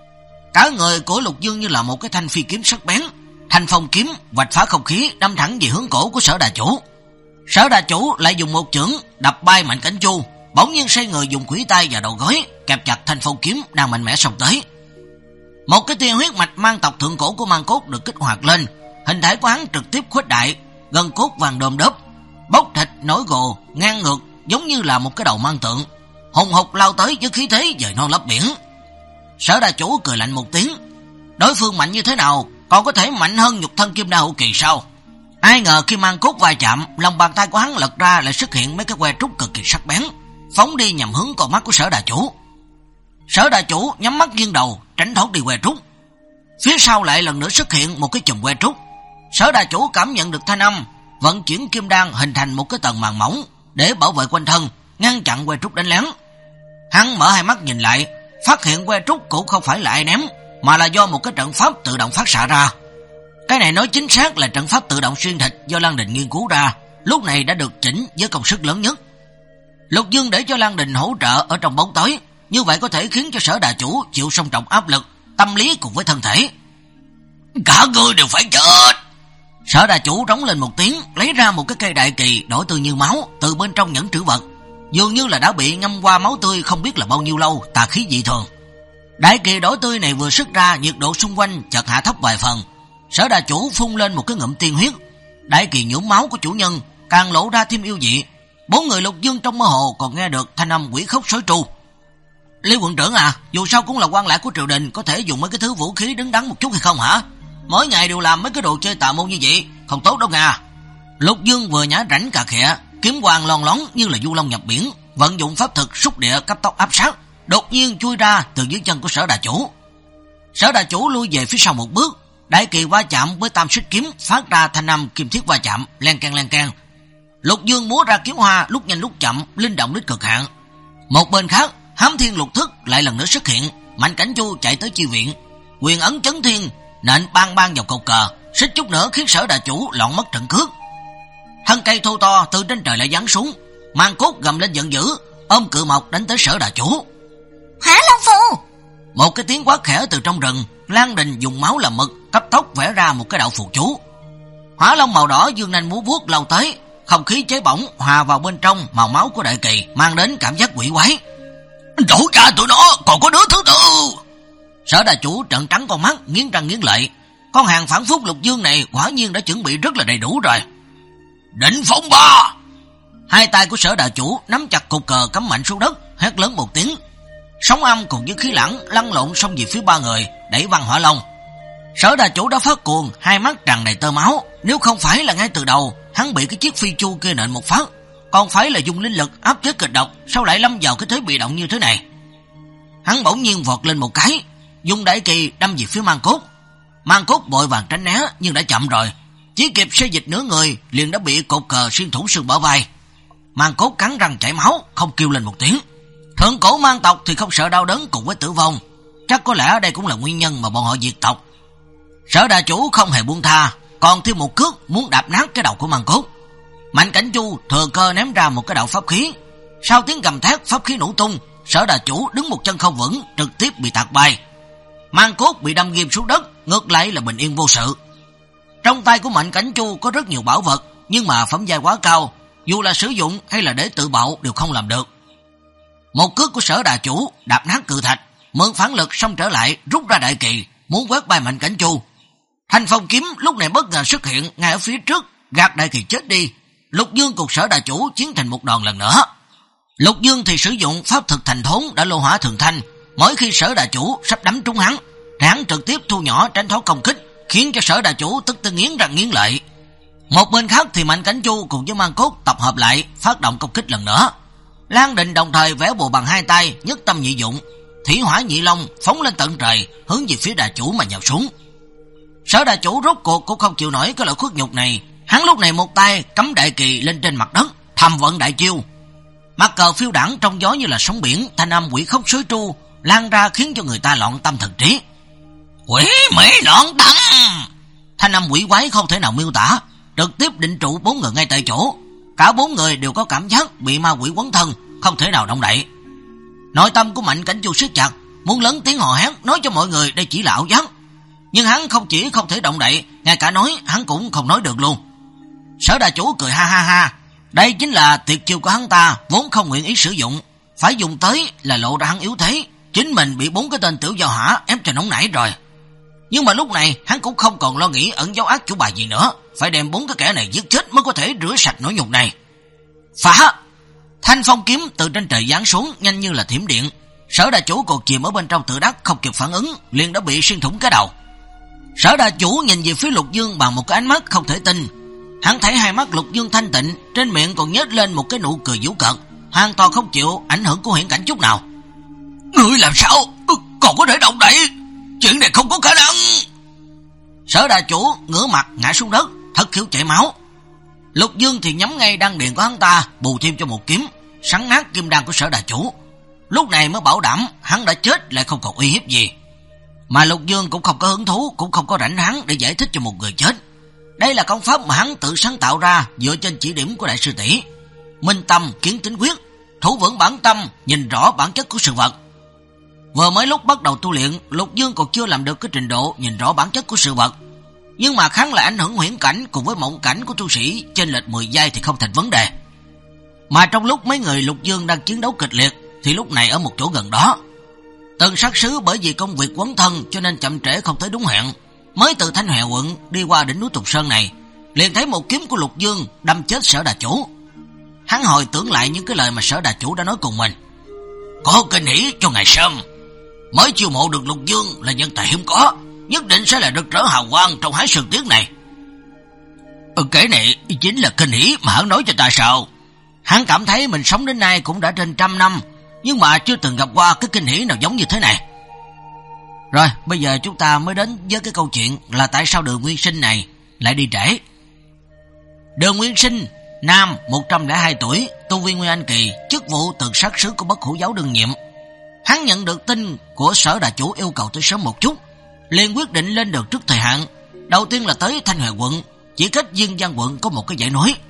Cả người của Lục Dương như là một cái thanh phi kiếm sắc bén, thanh phong kiếm vạch phá không khí đâm thẳng về hướng cổ của Sở Đà Chủ. Sở Đà Chủ lại dùng một chưởng đập bay Mạnh Cảnh Chu, bỗng nhiên xoay người dùng khuỷu tay và đầu gối kẹp chặt thanh phong kiếm đang mạnh mẽ xông tới. Một cái tia huyết mạch mang tộc thượng cổ của Mang Cốt được kích hoạt lên, hình thể của hắn trực tiếp khuếch đại, gân cốt vàng đôm đốp, bốc thịt nổi gồ, ngang ngược giống như là một cái đầu mang tượng, hùng hục lao tới với khí thế dời non lấp biển. Sở Đà Chủ cười lạnh một tiếng, đối phương mạnh như thế nào, còn có thể mạnh hơn nhục thân kim đan hậu kỳ sao? Ai ngờ khi Mang Cốt va chạm, lòng bàn tay của hắn lật ra lại xuất hiện mấy cái que trúc cực kỳ sắc bén, phóng đi nhằm hướng con mắt của Sở Đà Chủ. Sở Đà Chủ nhắm mắt nghiêng đầu, tránh thoát đi que trúc. Phía sau lại lần nữa xuất hiện một cái chùm que trúc. Sở Đà Chủ cảm nhận được thanh âm, vận chuyển kim đan hình thành một cái tầng màn mỏng để bảo vệ quanh thân, ngăn chặn que trúc đánh lén. Hắn mở hai mắt nhìn lại, phát hiện que trúc cũng không phải là ai ném, mà là do một cái trận pháp tự động phát xạ ra. Cái này nói chính xác là trận pháp tự động xuyên thịt do Lan Đình nghiên cứu ra, lúc này đã được chỉnh với công sức lớn nhất. Lục Dương để cho Lan Đình hỗ trợ ở trong bóng tối, như vậy có thể khiến cho Sở Đà Chủ chịu song trọng áp lực, tâm lý cùng với thân thể. Cả người đều phải chết. Sở Đà Chủ rống lên một tiếng, lấy ra một cái cây đại kỳ đỏ tươi như máu từ bên trong nhẫn trữ vật, dường như là đã bị ngâm qua máu tươi không biết là bao nhiêu lâu, tà khí dị thường. Đại kỳ đỏ tươi này vừa xuất ra, nhiệt độ xung quanh chợt hạ thấp vài phần. Sở Đà Chủ phun lên một cái ngụm tiên huyết, đại kỳ nhuộm máu của chủ nhân càng lộ ra thêm yêu dị. Bốn người Lục Dương trong mơ hồ còn nghe được thanh âm quỷ khóc sói tru. Lý quận trưởng à, dù sao cũng là quan lại của triều đình, có thể dùng mấy cái thứ vũ khí đứng đắn một chút hay không hả? Mỗi ngày đều làm mấy cái đồ chơi tà môn như vậy, không tốt đâu nha. Lục Dương vừa nhả rảnh cà khịa, kiếm quang lon lón như là du long nhập biển, vận dụng pháp thực xúc địa cấp tốc áp sát, đột nhiên chui ra từ dưới chân của Sở Đà Chủ. Sở Đà Chủ lui về phía sau một bước, đại kỳ va chạm với tam xích kiếm phát ra thanh âm kim thiết va chạm, len keng len keng. Lục Dương múa ra kiếm hoa lúc nhanh lúc chậm, linh động đến cực hạn. Một bên khác, Hám Thiên Lục Thức lại lần nữa xuất hiện, Mạnh Cảnh Chu chạy tới chi viện, quyền ấn chấn thiên nện bang bang vào cầu cờ, xích chút nữa khiến Sở Đà Chủ loạn mất trận cước. Thân cây thô to từ trên trời lại giáng xuống, Mang Cốt gầm lên giận dữ, ôm cự mộc đánh tới Sở Đà Chủ. Hỏa Long Phù! Một cái tiếng quát khẽ từ trong rừng, Lan Đình dùng máu làm mực, cấp tốc vẽ ra một cái đạo phù chú. Hỏa long màu đỏ dương nanh múa vuốt lao tới, không khí cháy bỏng hòa vào bên trong màu máu của đại kỳ, mang đến cảm giác quỷ quái. Chủ cha tụi nó còn có đứa thứ tư. Sở Đà Chủ trợn trắng con mắt, nghiến răng nghiến lợi. Con hàng phản phúc Lục Dương này quả nhiên đã chuẩn bị rất là đầy đủ rồi. Định phong ba! Hai tay của Sở Đà Chủ nắm chặt cục cờ cắm mạnh xuống đất, hét lớn một tiếng. Sóng âm cùng với khí lãng lăn lộn xông về phía ba người, đẩy văng hỏa long. Sở Đà Chủ đã phát cuồng, hai mắt tràn đầy tơ máu. Nếu không phải là ngay từ đầu hắn bị cái chiếc phi chu kia nện một phát, còn phải là dùng linh lực áp chế kịch độc, sao lại lâm vào cái thế bị động như thế này? Hắn bỗng nhiên vọt lên một cái, dùng đại kỳ đâm về phía Mang Cốt. Mang Cốt vội vàng tránh né nhưng đã chậm rồi, chỉ kịp xê dịch nửa người liền đã bị cột cờ xuyên thủng xương bả vai. Mang Cốt cắn răng chảy máu, không kêu lên một tiếng. Thượng cổ Mang tộc thì không sợ đau đớn cùng với tử vong, chắc có lẽ đây cũng là nguyên nhân mà bọn họ diệt tộc. Sở Đà Chủ không hề buông tha, còn thêm một cước muốn đạp nát cái đầu của Mang Cốt. Mạnh Cảnh Chu thừa cơ ném ra một cái đạo pháp khí, sau tiếng gầm thét pháp khí nổ tung, Sở Đà Chủ đứng một chân không vững, trực tiếp bị tạt bay. Mang Cốt bị đâm ghim xuống đất, ngược lại là bình yên vô sự. Trong tay của Mạnh Cảnh Chu có rất nhiều bảo vật, nhưng mà phẩm giai quá cao, dù là sử dụng hay là để tự bạo đều không làm được. Một cước của Sở Đà Chủ đạp nát cự thạch, mượn phản lực xông trở lại, rút ra đại kỳ, muốn quét bay Mạnh Cảnh Chu. Thanh phong kiếm lúc này bất ngờ xuất hiện ngay ở phía trước, gạt đại kỳ chết đi. Lục Dương cùng Sở Đà Chủ chiến thành một đòn lần nữa. Lục Dương thì sử dụng pháp thực thành thốn đã lô hỏa thường thanh, Mỗi khi Sở Đà Chủ sắp đấm trúng hắn, thì hắn trực tiếp thu nhỏ tránh thoát công kích, khiến cho Sở Đà Chủ tức tới nghiến răng nghiến lợi. Một bên khác thì Mạnh Cảnh Chu cùng với Mang Cốt tập hợp lại, phát động công kích lần nữa. Lan Định đồng thời vẽ bùa bằng hai tay, nhất tâm nhị dụng, thủy hỏa nhị long phóng lên tận trời, hướng về phía Đà Chủ mà nhào xuống. Sở Đà Chủ rốt cuộc cũng không chịu nổi cái loại khuất nhục này, hắn lúc này một tay cắm đại kỳ lên trên mặt đất, thầm vận đại chiêu. Mặt cờ phiêu đãng trong gió như là sóng biển, thanh âm quỷ khóc sói tru lan ra khiến cho người ta loạn tâm thần trí. Quỷ mỹ loạn tâm! Thanh âm quỷ quái không thể nào miêu tả, trực tiếp định trụ bốn người ngay tại chỗ. Cả bốn người đều có cảm giác bị ma quỷ quấn thân, không thể nào động đậy. Nội tâm của Mạnh Cảnh Chu siết chặt, muốn lớn tiếng hò hét nói cho mọi người đây chỉ là ảo giác. Nhưng hắn không chỉ không thể động đậy, ngay cả nói hắn cũng không nói được luôn. Sở Đà Chủ cười ha ha ha, đây chính là tuyệt chiêu của hắn ta, vốn không nguyện ý sử dụng, phải dùng tới là lộ ra hắn yếu thế, chính mình bị bốn cái tên tiểu giao hỏa ép cho nóng nảy rồi. Nhưng mà lúc này hắn cũng không còn lo nghĩ ẩn dấu ác chủ bài gì nữa, phải đem bốn cái kẻ này giết chết mới có thể rửa sạch nỗi nhục này. Phá! Thanh phong kiếm từ trên trời giáng xuống nhanh như là thiểm điện. Sở Đà Chủ còn chìm ở bên trong tự đắc không kịp phản ứng, liền đã bị xuyên thủng cái đầu. Sở Đà Chủ nhìn về phía Lục Dương bằng một cái ánh mắt không thể tin. Hắn thấy hai mắt Lục Dương thanh tịnh, trên miệng còn nhếch lên một cái nụ cười giễu cợt, hoàn toàn không chịu ảnh hưởng của huyễn cảnh chút nào. Ngươi làm sao còn có thể động đậy? Chuyện này không có khả năng. Sở Đà Chủ ngửa mặt ngã xuống đất, thất khiếu chảy máu. Lục Dương thì nhắm ngay đan điền của hắn ta, bù thêm cho một kiếm, sắn nát kim đan của Sở Đà Chủ. Lúc này mới bảo đảm hắn đã chết lại không còn uy hiếp gì. Mà Lục Dương cũng không có hứng thú, cũng không có rảnh hắn để giải thích cho một người chết. Đây là công pháp mà hắn tự sáng tạo ra dựa trên chỉ điểm của đại sư tỷ. Minh tâm kiến tính quyết, thủ vững bản tâm, nhìn rõ bản chất của sự vật. Vừa mới lúc bắt đầu tu luyện, Lục Dương còn chưa làm được cái trình độ nhìn rõ bản chất của sự vật. Nhưng mà hắn lại ảnh hưởng huyễn cảnh cùng với mộng cảnh của tu sĩ, chênh lệch mười giai thì không thành vấn đề. Mà trong lúc mấy người Lục Dương đang chiến đấu kịch liệt, thì lúc này ở một chỗ gần đó, Tần Sát Sứ bởi vì công việc quấn thân cho nên chậm trễ không tới đúng hẹn, mới từ Thanh Hòe quận đi qua đỉnh núi Tùng Sơn này, liền thấy một kiếm của Lục Dương đâm chết Sở Đà Chủ. Hắn hồi tưởng lại những cái lời mà Sở Đà Chủ đã nói cùng mình. Có kinh hỉ cho ngày sớm, mới chiêu mộ được Lục Dương là nhân tài hiếm có, nhất định sẽ là rực rỡ hào quang trong Hái Sơn Tiết này. Ừ, cái này chính là kinh hỉ mà hắn nói cho ta sao? Hắn cảm thấy mình sống đến nay cũng đã trên trăm năm, nhưng mà chưa từng gặp qua cái kinh hỉ nào giống như thế này. Rồi, bây giờ chúng ta mới đến với cái câu chuyện là tại sao Đường Nguyên Sinh này lại đi trễ. Đường Nguyên Sinh, nam, một trăm lẻ hai tuổi, tu vi Nguyên Anh kỳ, chức vụ Tần Sát Sứ của Bất Hủ Giáo đương nhiệm. Hắn nhận được tin của Sở Đà Chủ yêu cầu tới sớm một chút, liền quyết định lên đường trước thời hạn. Đầu tiên là tới Thanh Hòe quận, chỉ cách Dương Giang quận có một cái dãy núi.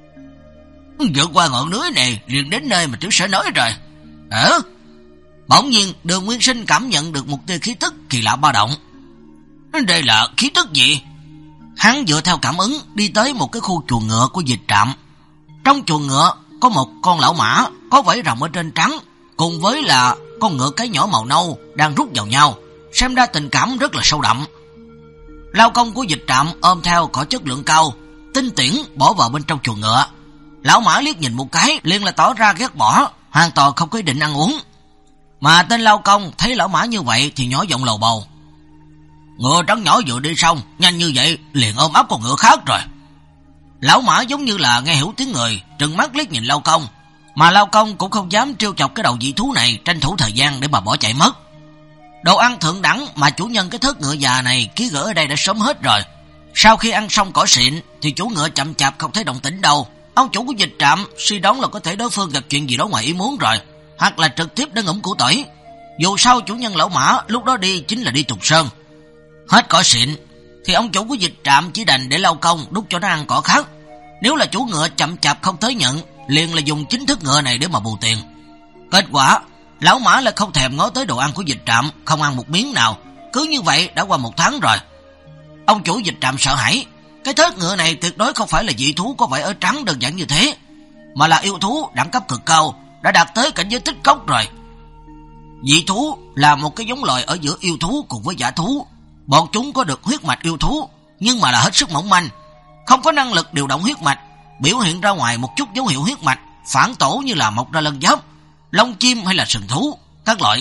Vượt qua ngọn núi này liền đến nơi mà tiểu sở nói rồi. Ờ? Bỗng nhiên Đường Nguyên Sinh cảm nhận được một tia khí tức kỳ lạ ba động. Đây là khí tức gì? Hắn dựa theo cảm ứng đi tới một cái khu chuồng ngựa của dịch trạm. Trong chuồng ngựa có một con lão mã có vảy rồng ở trên trắng, cùng với là con ngựa cái nhỏ màu nâu đang rút vào nhau, xem ra tình cảm rất là sâu đậm. Lao công của dịch trạm ôm theo cỏ chất lượng cao, tinh tiễn bỏ vào bên trong chuồng ngựa. Lão mã liếc nhìn một cái liền là tỏ ra ghét bỏ, hoàn toàn không có ý định ăn uống. Mà tên lao công thấy lão mã như vậy thì nhỏ giọng lầu bầu. Ngựa trắng nhỏ vừa đi xong, nhanh như vậy liền ôm ấp con ngựa khác rồi. Lão mã giống như là nghe hiểu tiếng người, trừng mắt liếc nhìn lao công. Mà lao công cũng không dám trêu chọc cái đầu dị thú này, tranh thủ thời gian để mà bỏ chạy mất. Đồ ăn thượng đẳng mà chủ nhân cái thớt ngựa già này ký gửi ở đây đã sớm hết rồi. Sau khi ăn xong cỏ xịn thì chủ ngựa chậm chạp không thấy động tĩnh đâu. Ông chủ của dịch trạm suy đoán là có thể đối phương gặp chuyện gì đó ngoài ý muốn rồi, hoặc là trực tiếp đã ngủm củ tỏi. Dù sao chủ nhân lão mã lúc đó đi chính là đi Tùng Sơn. Hết cỏ xịn thì ông chủ của dịch trạm chỉ đành để lao công đút cho nó ăn cỏ khác. Nếu là chủ ngựa chậm chạp không tới nhận, liền là dùng chính thức ngựa này để mà bù tiền. Kết quả lão mã là không thèm ngó tới đồ ăn của dịch trạm, không ăn một miếng nào. Cứ như vậy đã qua một tháng rồi. Ông chủ dịch trạm sợ hãi, cái thớt ngựa này tuyệt đối không phải là dị thú có vảy ở trắng đơn giản như thế, mà là yêu thú đẳng cấp cực cao, đã đạt tới cảnh giới tích cốc rồi. Dị thú là một cái giống loài ở giữa yêu thú cùng với dã thú. Bọn chúng có được huyết mạch yêu thú, nhưng mà là hết sức mỏng manh, không có năng lực điều động huyết mạch, biểu hiện ra ngoài một chút dấu hiệu huyết mạch phản tổ như là mọc ra lân giáp, lông chim hay là sừng thú các loại.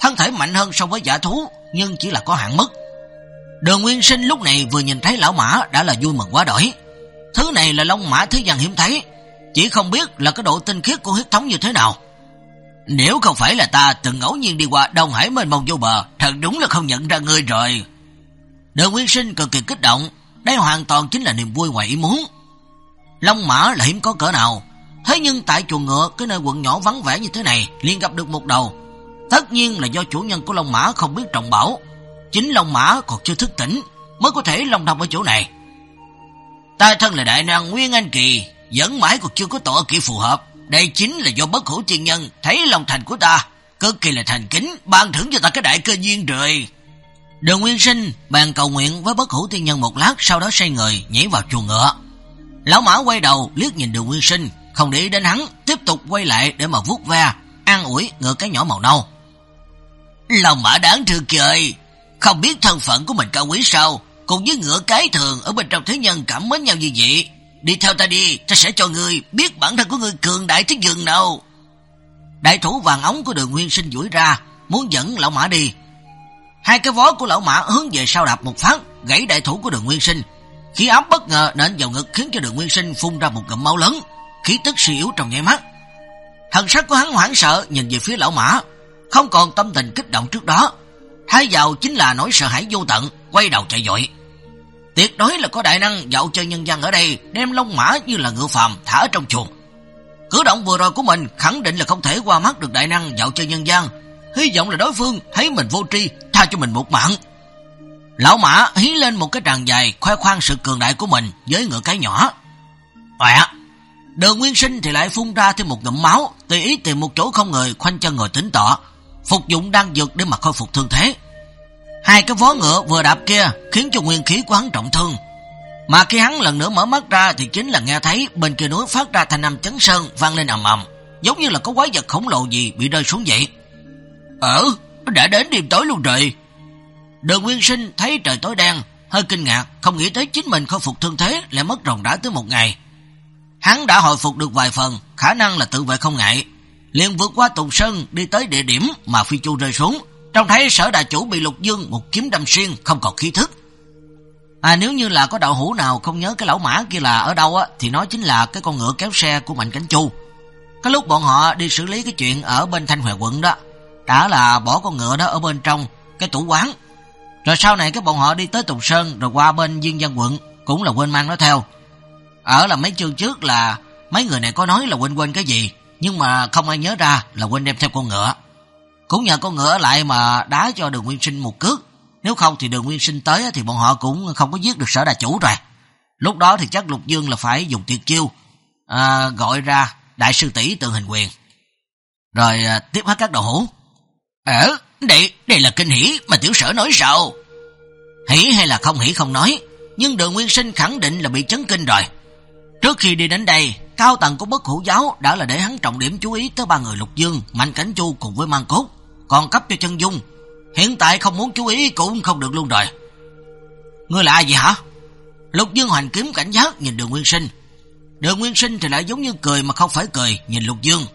thân thể mạnh hơn so với dã thú, nhưng chỉ là có hạn mức. Đường Nguyên Sinh lúc này vừa nhìn thấy lão mã đã là vui mừng quá đỗi. Thứ này là long mã thế gian hiếm thấy, chỉ không biết là cái độ tinh khiết của huyết thống như thế nào. Nếu không phải là ta từng ngẫu nhiên đi qua Đông Hải mênh mông vô bờ, thật đúng là không nhận ra ngươi rồi. Đường Nguyên Sinh cực kỳ kích động, đây hoàn toàn chính là niềm vui ngoài ý muốn. Long mã là hiếm có cỡ nào, thế nhưng tại chuồng ngựa, cái nơi quận nhỏ vắng vẻ như thế này, liền gặp được một đầu. Tất nhiên là do chủ nhân của long mã không biết trọng bảo, chính long mã còn chưa thức tỉnh mới có thể long đong ở chỗ này. Ta thân là đại năng Nguyên Anh Kỳ, vẫn mãi còn chưa có tọa kỹ phù hợp. Đây chính là do Bất Hủ Tiên Nhân thấy lòng thành của ta, cực kỳ là thành kính, ban thưởng cho ta cái đại cơ duyên rồi. Đường Nguyên Sinh bàn cầu nguyện với Bất Hủ Tiên Nhân một lát, sau đó xoay người nhảy vào chuồng ngựa. Lão mã quay đầu liếc nhìn Đường Nguyên Sinh, không để ý đến hắn, tiếp tục quay lại để mà vuốt ve an ủi ngựa cái nhỏ màu nâu. Lòng mã đáng thương cười, không biết thân phận của mình cao quý sao, cùng với ngựa cái thường ở bên trong thế nhân cảm mến nhau như vậy. Đi theo ta đi, ta sẽ cho ngươi biết bản thân của ngươi cường đại tới giường nào. Đại thủ vàng ống của Đường Nguyên Sinh duỗi ra, muốn dẫn lão mã đi. Hai cái vó của lão mã hướng về sau đạp một phát, gãy đại thủ của Đường Nguyên Sinh. Khí áp bất ngờ nện vào ngực khiến cho Đường Nguyên Sinh phun ra một ngụm máu lớn, khí tức suy yếu trong nháy mắt. Thần sắc của hắn hoảng sợ nhìn về phía lão mã, không còn tâm tình kích động trước đó, thay vào chính là nỗi sợ hãi vô tận, quay đầu chạy vội. Tuyệt đối là có đại năng dạo chơi nhân gian ở đây, đem long mã như là ngựa phàm thả ở trong chuồng. Cử động vừa rồi của mình khẳng định là không thể qua mắt được đại năng dạo chơi nhân gian, hy vọng là đối phương thấy mình vô tri, tha cho mình một mạng. Lão mã hí lên một cái tràng dài, khoe khoang sự cường đại của mình với ngựa cái nhỏ. Oẹ! Đường Nguyên Sinh thì lại phun ra thêm một ngụm máu, tùy ý tìm một chỗ không người, khoanh chân ngồi tĩnh tọa, phục dụng đan dược để mà khôi phục thương thế. Hai cái vó ngựa vừa đạp kia khiến cho nguyên khí của hắn trọng thương. Mà khi hắn lần nữa mở mắt ra thì chính là nghe thấy bên kia núi phát ra thanh âm chấn sơn vang lên ầm ầm, giống như là có quái vật khổng lồ gì bị rơi xuống vậy. Ờ, đã đến đêm tối luôn rồi. Đường Nguyên Sinh thấy trời tối đen, hơi kinh ngạc, không nghĩ tới chính mình khôi phục thương thế lại mất ròng rã tới một ngày. Hắn đã hồi phục được vài phần, khả năng là tự vệ không ngại, liền vượt qua Tùng Sơn đi tới địa điểm mà phi chu rơi xuống. Trông thấy Sở Đà Chủ bị Lục Dương một kiếm đâm xuyên, không còn khí thức. À, nếu như là có đạo hữu nào không nhớ cái lão mã kia là ở đâu á, thì nó chính là cái con ngựa kéo xe của Mạnh Cảnh Chu. Cái lúc bọn họ đi xử lý cái chuyện ở bên Thanh Huệ quận đó, đã là bỏ con ngựa đó ở bên trong cái tủ quán. Rồi sau này cái bọn họ đi tới Tùng Sơn, rồi qua bên Dương Văn quận, cũng là quên mang nó theo. Ở là mấy chương trước là mấy người này có nói là quên quên cái gì, nhưng mà không ai nhớ ra là quên đem theo con ngựa. Cũng nhờ con ngựa lại mà đá cho Đường Nguyên Sinh một cước, nếu không thì Đường Nguyên Sinh tới thì bọn họ cũng không có giết được Sở Đà Chủ rồi. Lúc đó thì chắc Lục Dương là phải dùng tuyệt chiêu, à, gọi ra đại sư tỷ Tượng Hình Quyền. Rồi à, tiếp hết các đầu hữu. Ờ, đây, đây là kinh hỉ mà tiểu Sở nói sao? Hỉ hay là không hỉ không nói, nhưng Đường Nguyên Sinh khẳng định là bị chấn kinh rồi. Trước khi đi đến đây, cao tầng của Bất Hủ giáo đã là để hắn trọng điểm chú ý tới ba người Lục Dương, Mạnh Cảnh Chu cùng với Mang Cốt, còn cấp cho Chân Dung. Hiện tại không muốn chú ý cũng không được luôn rồi. Ngươi là ai vậy hả? Lục Dương hoành kiếm cảnh giác nhìn Đường Nguyên Sinh. Đường Nguyên Sinh thì lại giống như cười mà không phải cười, nhìn Lục Dương.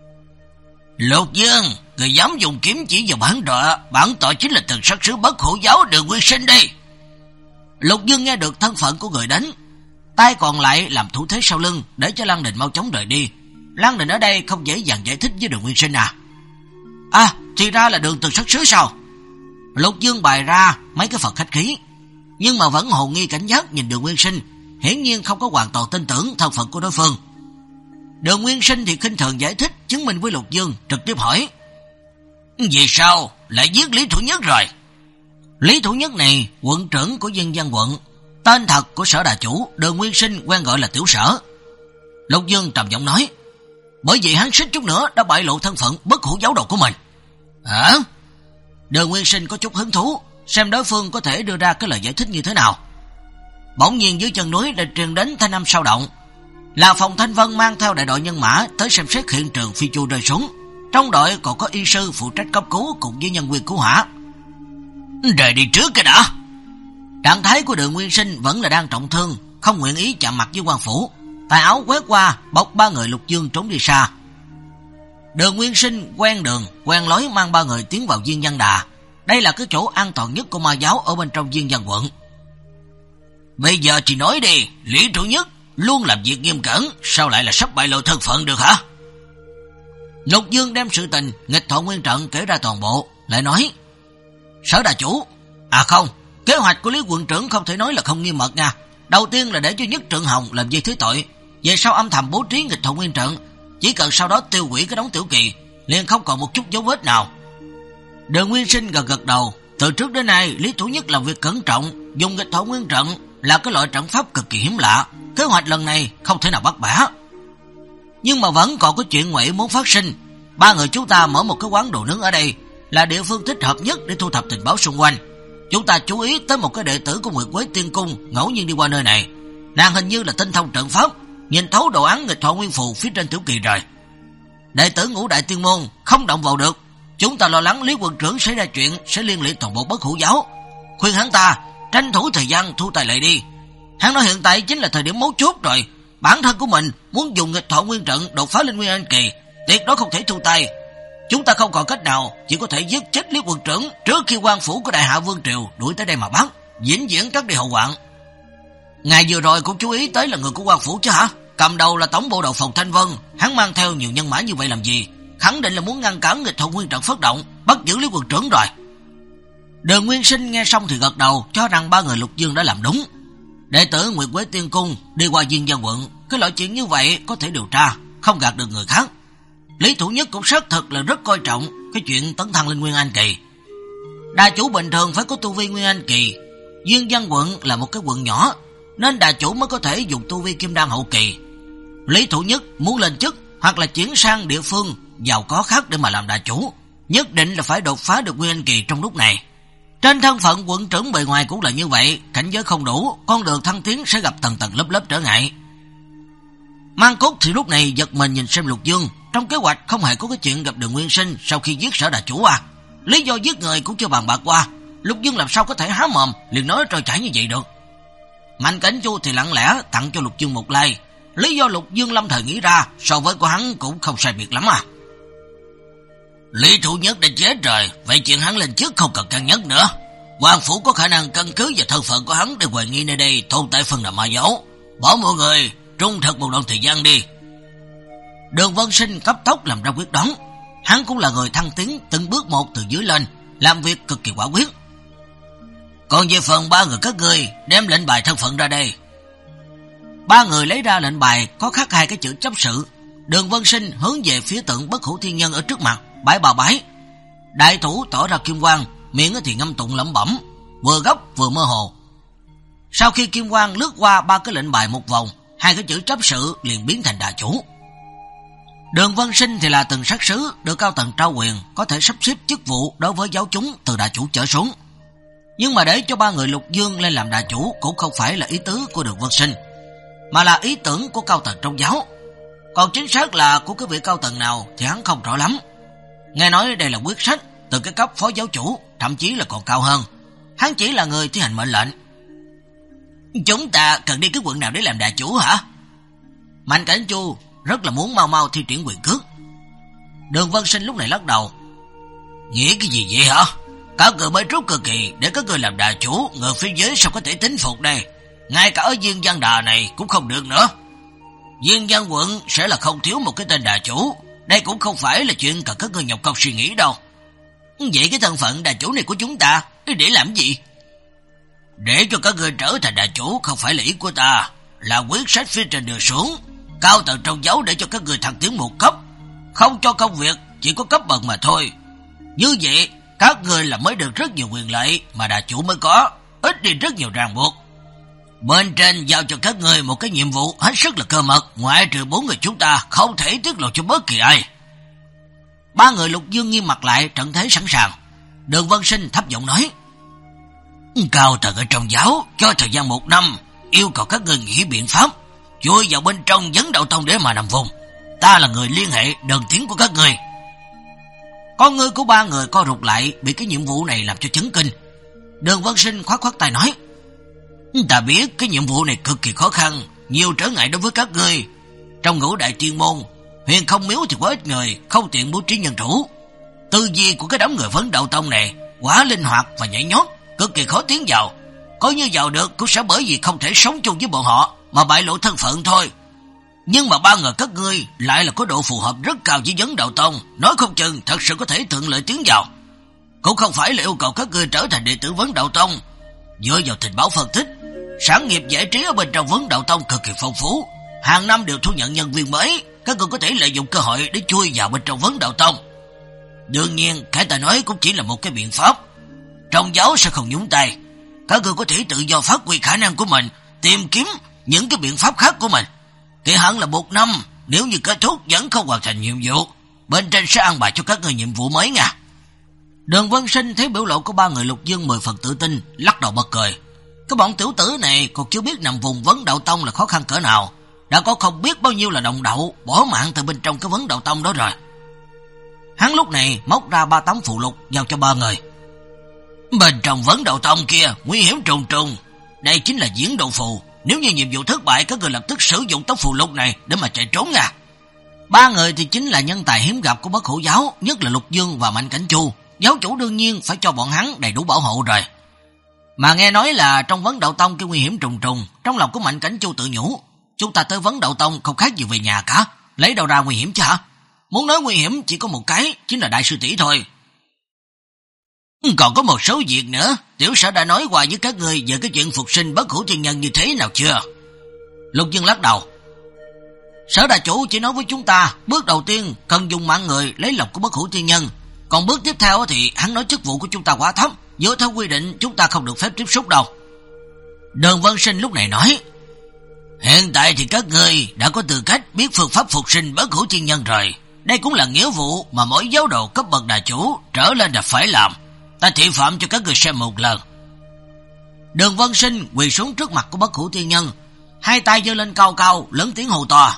Lục Dương, người dám dùng kiếm chỉ vào bản tọa, bản tọa chính là từng sát sứ Bất Hủ giáo Đường Nguyên Sinh đây. Lục Dương nghe được thân phận của người đánh, tay còn lại làm thủ thế sau lưng để cho Lăng Đình mau chóng rời đi. Lăng Đình ở đây không dễ dàng giải thích với Đường Nguyên Sinh à. À, thì ra là Đường từng sát sứ sao? Lục Dương bày ra mấy cái Phật khách khí, nhưng mà vẫn hồ nghi cảnh giác nhìn Đường Nguyên Sinh, hiển nhiên không có hoàn toàn tin tưởng thân phận của đối phương. Đường Nguyên Sinh thì khinh thường giải thích chứng minh với Lục Dương, trực tiếp hỏi: vì sao lại giết Lý Thủ Nhất rồi? Lý Thủ Nhất này quận trưởng của Dương Văn quận, tên thật của Sở Đà Chủ Đường Nguyên Sinh quen gọi là Tiểu Sở. Lục Dương trầm giọng nói: bởi vì hắn suýt chút nữa đã bại lộ thân phận Bất Hủ giáo đồ của mình. Hả? Đường Nguyên Sinh có chút hứng thú xem đối phương có thể đưa ra cái lời giải thích như thế nào. Bỗng nhiên dưới chân núi đã truyền đến thanh âm sao động, là Phòng Thanh Vân mang theo đại đội nhân mã tới xem xét hiện trường phi chu rơi xuống. Trong đội còn có y sư phụ trách cấp cứu cùng với nhân viên cứu hỏa. Rời đi trước cái đã. Trạng thái của Đường Nguyên Sinh vẫn là đang trọng thương, không nguyện ý chạm mặt với quan phủ, tay áo quét qua bọc ba người Lục Dương trốn đi xa. Đường Nguyên Sinh quen đường, quen lối mang ba người tiến vào Diên Văn Đà. Đây là cái chỗ an toàn nhất của ma giáo ở bên trong Diên Văn quận. Bây giờ thì nói đi, Lý Thủ Nhất luôn làm việc nghiêm cẩn, sao lại là sắp bại lộ thân phận được hả? Lục Dương đem sự tình nghịch Thọ Nguyên trận kể ra toàn bộ, lại nói: Sở đà chủ, à không, kế hoạch của Lý quận trưởng không thể nói là không nghiêm mật nha. Đầu tiên là để cho Nhất Trượng Hồng làm dây thứ tội, về sau âm thầm bố trí nghịch Thọ Nguyên trận, chỉ cần sau đó tiêu hủy cái đống tiểu kỳ, liền không còn một chút dấu vết nào. Đường Nguyên Sinh gật gật đầu. Từ trước đến nay, Lý Thủ Nhất làm việc cẩn trọng, dùng nghịch Thọ Nguyên trận là cái loại trận pháp cực kỳ hiếm lạ, kế hoạch lần này không thể nào bắt bẻ. Nhưng mà vẫn còn có chuyện ngoại muốn phát sinh. Ba người chúng ta mở một cái quán đồ nướng ở đây là địa phương thích hợp nhất để thu thập tình báo xung quanh. Chúng ta chú ý tới một cái đệ tử của Nguyệt Quế Tiên Cung ngẫu nhiên đi qua nơi này. Nàng hình như là tinh thông trận pháp, nhìn thấu đồ án nghịch Thọ Nguyên phù phía trên tiểu kỳ rồi. Đệ tử Ngũ Đại Tiên Môn không động vào được. Chúng ta lo lắng Lý quận trưởng xảy ra chuyện sẽ liên lụy toàn bộ Bất Hủ giáo, khuyên hắn ta tranh thủ thời gian thu tay lại đi. Hắn nói hiện tại chính là thời điểm mấu chốt rồi. Bản thân của mình muốn dùng nghịch Thọ Nguyên trận đột phá lên Nguyên Anh kỳ, tuyệt đối không thể thu tay. Chúng ta không còn cách nào, chỉ có thể giết chết Lý quận trưởng trước khi quan phủ của Đại Hạ Vương Triều đuổi tới đây mà bắt, vĩnh viễn cắt đi hậu hoạn. Ngài vừa rồi cũng chú ý tới là người của quan phủ chứ hả? Cầm đầu là tổng bộ đầu Phòng Thanh Vân, hắn mang theo nhiều nhân mã như vậy làm gì? Khẳng định là muốn ngăn cản nghịch Thọ Nguyên trận phát động, bắt giữ Lý quận trưởng rồi. Đường Nguyên Sinh nghe xong thì gật đầu, cho rằng ba người Lục Dương đã làm đúng. Đệ tử Nguyệt Quế Tiên Cung đi qua Diên Văn quận, cái loại chuyện như vậy có thể điều tra, không gạt được người khác. Lý Thủ Nhất cũng xác thực là rất coi trọng cái chuyện tấn thăng lên Nguyên Anh kỳ. Đà chủ bình thường phải có tu vi Nguyên Anh kỳ. Diên Văn quận là một cái quận nhỏ, nên đà chủ mới có thể dùng tu vi Kim Đan hậu kỳ. Lý Thủ Nhất muốn lên chức hoặc là chuyển sang địa phương giàu có khác để mà làm đà chủ, nhất định là phải đột phá được Nguyên Anh kỳ trong lúc này. Trên thân phận quận trưởng bề ngoài cũng là như vậy, cảnh giới không đủ, con đường thăng tiến sẽ gặp tầng tầng lớp lớp trở ngại. Mang Cốt thì lúc này giật mình nhìn xem Lục Dương, trong kế hoạch không hề có cái chuyện gặp Đường Nguyên Sinh sau khi giết Sở đà chủ à. Lý do giết người cũng chưa bàn bạc qua, Lục Dương làm sao có thể há mồm liền nói trôi chảy như vậy được. Mạnh Cảnh Chu thì lặng lẽ tặng cho Lục Dương một like. Lý do Lục Dương lâm thời nghĩ ra so với của hắn cũng không sai biệt lắm à. Lý Thủ Nhất đã chết rồi, vậy chuyện hắn lên trước không cần cân nhắc nữa. Quan phủ có khả năng căn cứ vào thân phận của hắn để hoài nghi nơi đây tồn tại phần nào ma giáo. Bỏ mọi người trung thực một đoạn thời gian đi. Đường Vân Sinh cấp tốc làm ra quyết đoán. Hắn cũng là người thăng tiến từng bước một từ dưới lên, làm việc cực kỳ quả quyết. Còn về phần ba người các ngươi, đem lệnh bài thân phận ra đây. Ba người lấy ra lệnh bài có khắc hai cái chữ chấp sự. Đường Vân Sinh hướng về phía tượng Bất Hủ Thiên Nhân ở trước mặt, bái bà bái. Đại thủ tỏ ra kim quang, miệng thì ngâm tụng lẩm bẩm, vừa gấp vừa mơ hồ. Sau khi kim quang lướt qua ba cái lệnh bài một vòng, hai cái chữ chấp sự liền biến thành đà chủ. Đường Vân Sinh thì là từng sát sứ, được cao tầng trao quyền, có thể sắp xếp chức vụ đối với giáo chúng từ đà chủ trở xuống. Nhưng mà để cho ba người Lục Dương lên làm đà chủ cũng không phải là ý tứ của Đường Vân Sinh, mà là ý tưởng của cao tầng trong giáo. Còn chính xác là của cái vị cao tầng nào thì hắn không rõ lắm. Nghe nói đây là quyết sách từ cái cấp phó giáo chủ, thậm chí là còn cao hơn. Hắn chỉ là người thi hành mệnh lệnh. Chúng ta cần đi cái quận nào để làm đà chủ hả? Mạnh Cảnh Chu rất là muốn mau mau thi triển quyền cước. Đường Vân Sinh lúc này lắc đầu. Nghĩ cái gì vậy hả? Các người mới rút cực kỳ để các người làm đà chủ, người phía dưới sao có thể tín phục đây? Ngay cả ở Diên Văn Đà này cũng không được nữa. Diên Văn quận sẽ là không thiếu một cái tên đà chủ. Đây cũng không phải là chuyện cần các người nhọc công suy nghĩ đâu. Vậy cái thân phận đà chủ này của chúng ta để làm gì? Để cho các người trở thành đà chủ không phải là ý của ta, là quyết sách phía trên đường xuống. Cao tầng trong giáo để cho các người thăng tiến một cấp, không cho công việc chỉ có cấp bậc mà thôi. Như vậy các người là mới được rất nhiều quyền lợi mà đà chủ mới có, ít đi rất nhiều ràng buộc. Bên trên giao cho các người một cái nhiệm vụ hết sức là cơ mật, ngoại trừ bốn người chúng ta không thể tiết lộ cho bất kỳ ai. Ba người Lục Dương nghiêm mặt lại, trận thế sẵn sàng. Đường Vân Sinh thấp giọng nói, cao tầng ở trong giáo cho thời gian một năm, yêu cầu các người nghĩ biện pháp chui vào bên trong vấn đạo tông để mà nằm vùng. Ta là người liên hệ đơn tiếng của các người. Con ngươi của ba người co rụt lại, bị cái nhiệm vụ này làm cho chấn kinh. Đường Vân Sinh khoát khoát tay nói, ta biết cái nhiệm vụ này cực kỳ khó khăn, nhiều trở ngại đối với các ngươi. Trong Ngũ Đại Tiên Môn, Huyền Không Miếu thì quá ít người, không tiện bố trí nhân thủ. Tư duy của cái đám người Vấn Đạo Tông này quá linh hoạt và nhảy nhót, cực kỳ khó tiến vào. Có như vào được cũng sẽ bởi vì không thể sống chung với bọn họ mà bại lộ thân phận thôi. Nhưng mà ba người các ngươi lại là có độ phù hợp rất cao với Vấn Đạo Tông, nói không chừng thật sự có thể thuận lợi tiến vào. Cũng không phải là yêu cầu các ngươi trở thành đệ tử Vấn Đạo Tông. Dựa vào tình báo phân tích, sản nghiệp giải trí ở bên trong Vấn Đạo Tông cực kỳ phong phú, hàng năm đều thu nhận nhân viên mới, các ngươi có thể lợi dụng cơ hội để chui vào bên trong Vấn Đạo Tông. Đương nhiên, cái ta nói cũng chỉ là một cái biện pháp. Trong giáo sẽ không nhúng tay, các ngươi có thể tự do phát huy khả năng của mình, tìm kiếm những cái biện pháp khác của mình. Kỳ hạn là một năm, nếu như kết thúc vẫn không hoàn thành nhiệm vụ, bên trên sẽ ăn bài cho các ngươi nhiệm vụ mới nha. Đường Vân Sinh thấy biểu lộ của ba người Lục Dương mười phần tự tin, lắc đầu bật cười. Cái bọn tiểu tử này còn chưa biết nằm vùng Vấn Đạo Tông là khó khăn cỡ nào, đã có không biết bao nhiêu là đồng đậu bỏ mạng từ bên trong cái Vấn Đạo Tông đó rồi. Hắn lúc này móc ra ba tấm phụ lục giao cho ba người. Bên trong Vấn Đạo Tông kia nguy hiểm trùng trùng, đây chính là diễn độ phù. Nếu như nhiệm vụ thất bại, các người lập tức sử dụng tấm phụ lục này để mà chạy trốn nha. Ba người thì chính là nhân tài hiếm gặp của Bất Hủ giáo, nhất là Lục Dương và Mạnh Cảnh Chu. Giáo chủ đương nhiên phải cho bọn hắn đầy đủ bảo hộ rồi. Mà nghe nói là trong Vấn Đạo Tông cái nguy hiểm trùng trùng, trong lòng của Mạnh Cảnh Chu tự nhủ, chúng ta tới Vấn Đạo Tông không khác gì về nhà cả, lấy đâu ra nguy hiểm chứ hả? Muốn nói nguy hiểm chỉ có một cái, chính là đại sư tỷ thôi. Còn có một số việc nữa, tiểu sở đã nói qua với các ngươi về cái chuyện phục sinh Bất Hủ Thiên Nhân như thế nào chưa? Lục Dương lắc đầu. Sở đại chủ chỉ nói với chúng ta, bước đầu tiên cần dùng mạng người lấy lòng của Bất Hủ Thiên Nhân, còn bước tiếp theo thì hắn nói chức vụ của chúng ta quá thấp, dựa theo quy định chúng ta không được phép tiếp xúc đâu. Đường Vân Sinh lúc này nói, hiện tại thì các ngươi đã có tư cách biết phương pháp phục sinh Bất Hủ Thiên Nhân rồi. Đây cũng là nghĩa vụ mà mỗi giáo đồ cấp bậc đại chủ trở lên là phải làm. Ta thị phạm cho các người xem một lần. Đường Vân Sinh quỳ xuống trước mặt của Bất Hủ Thiên Nhân, hai tay giơ lên cao cao, lớn tiếng hô to.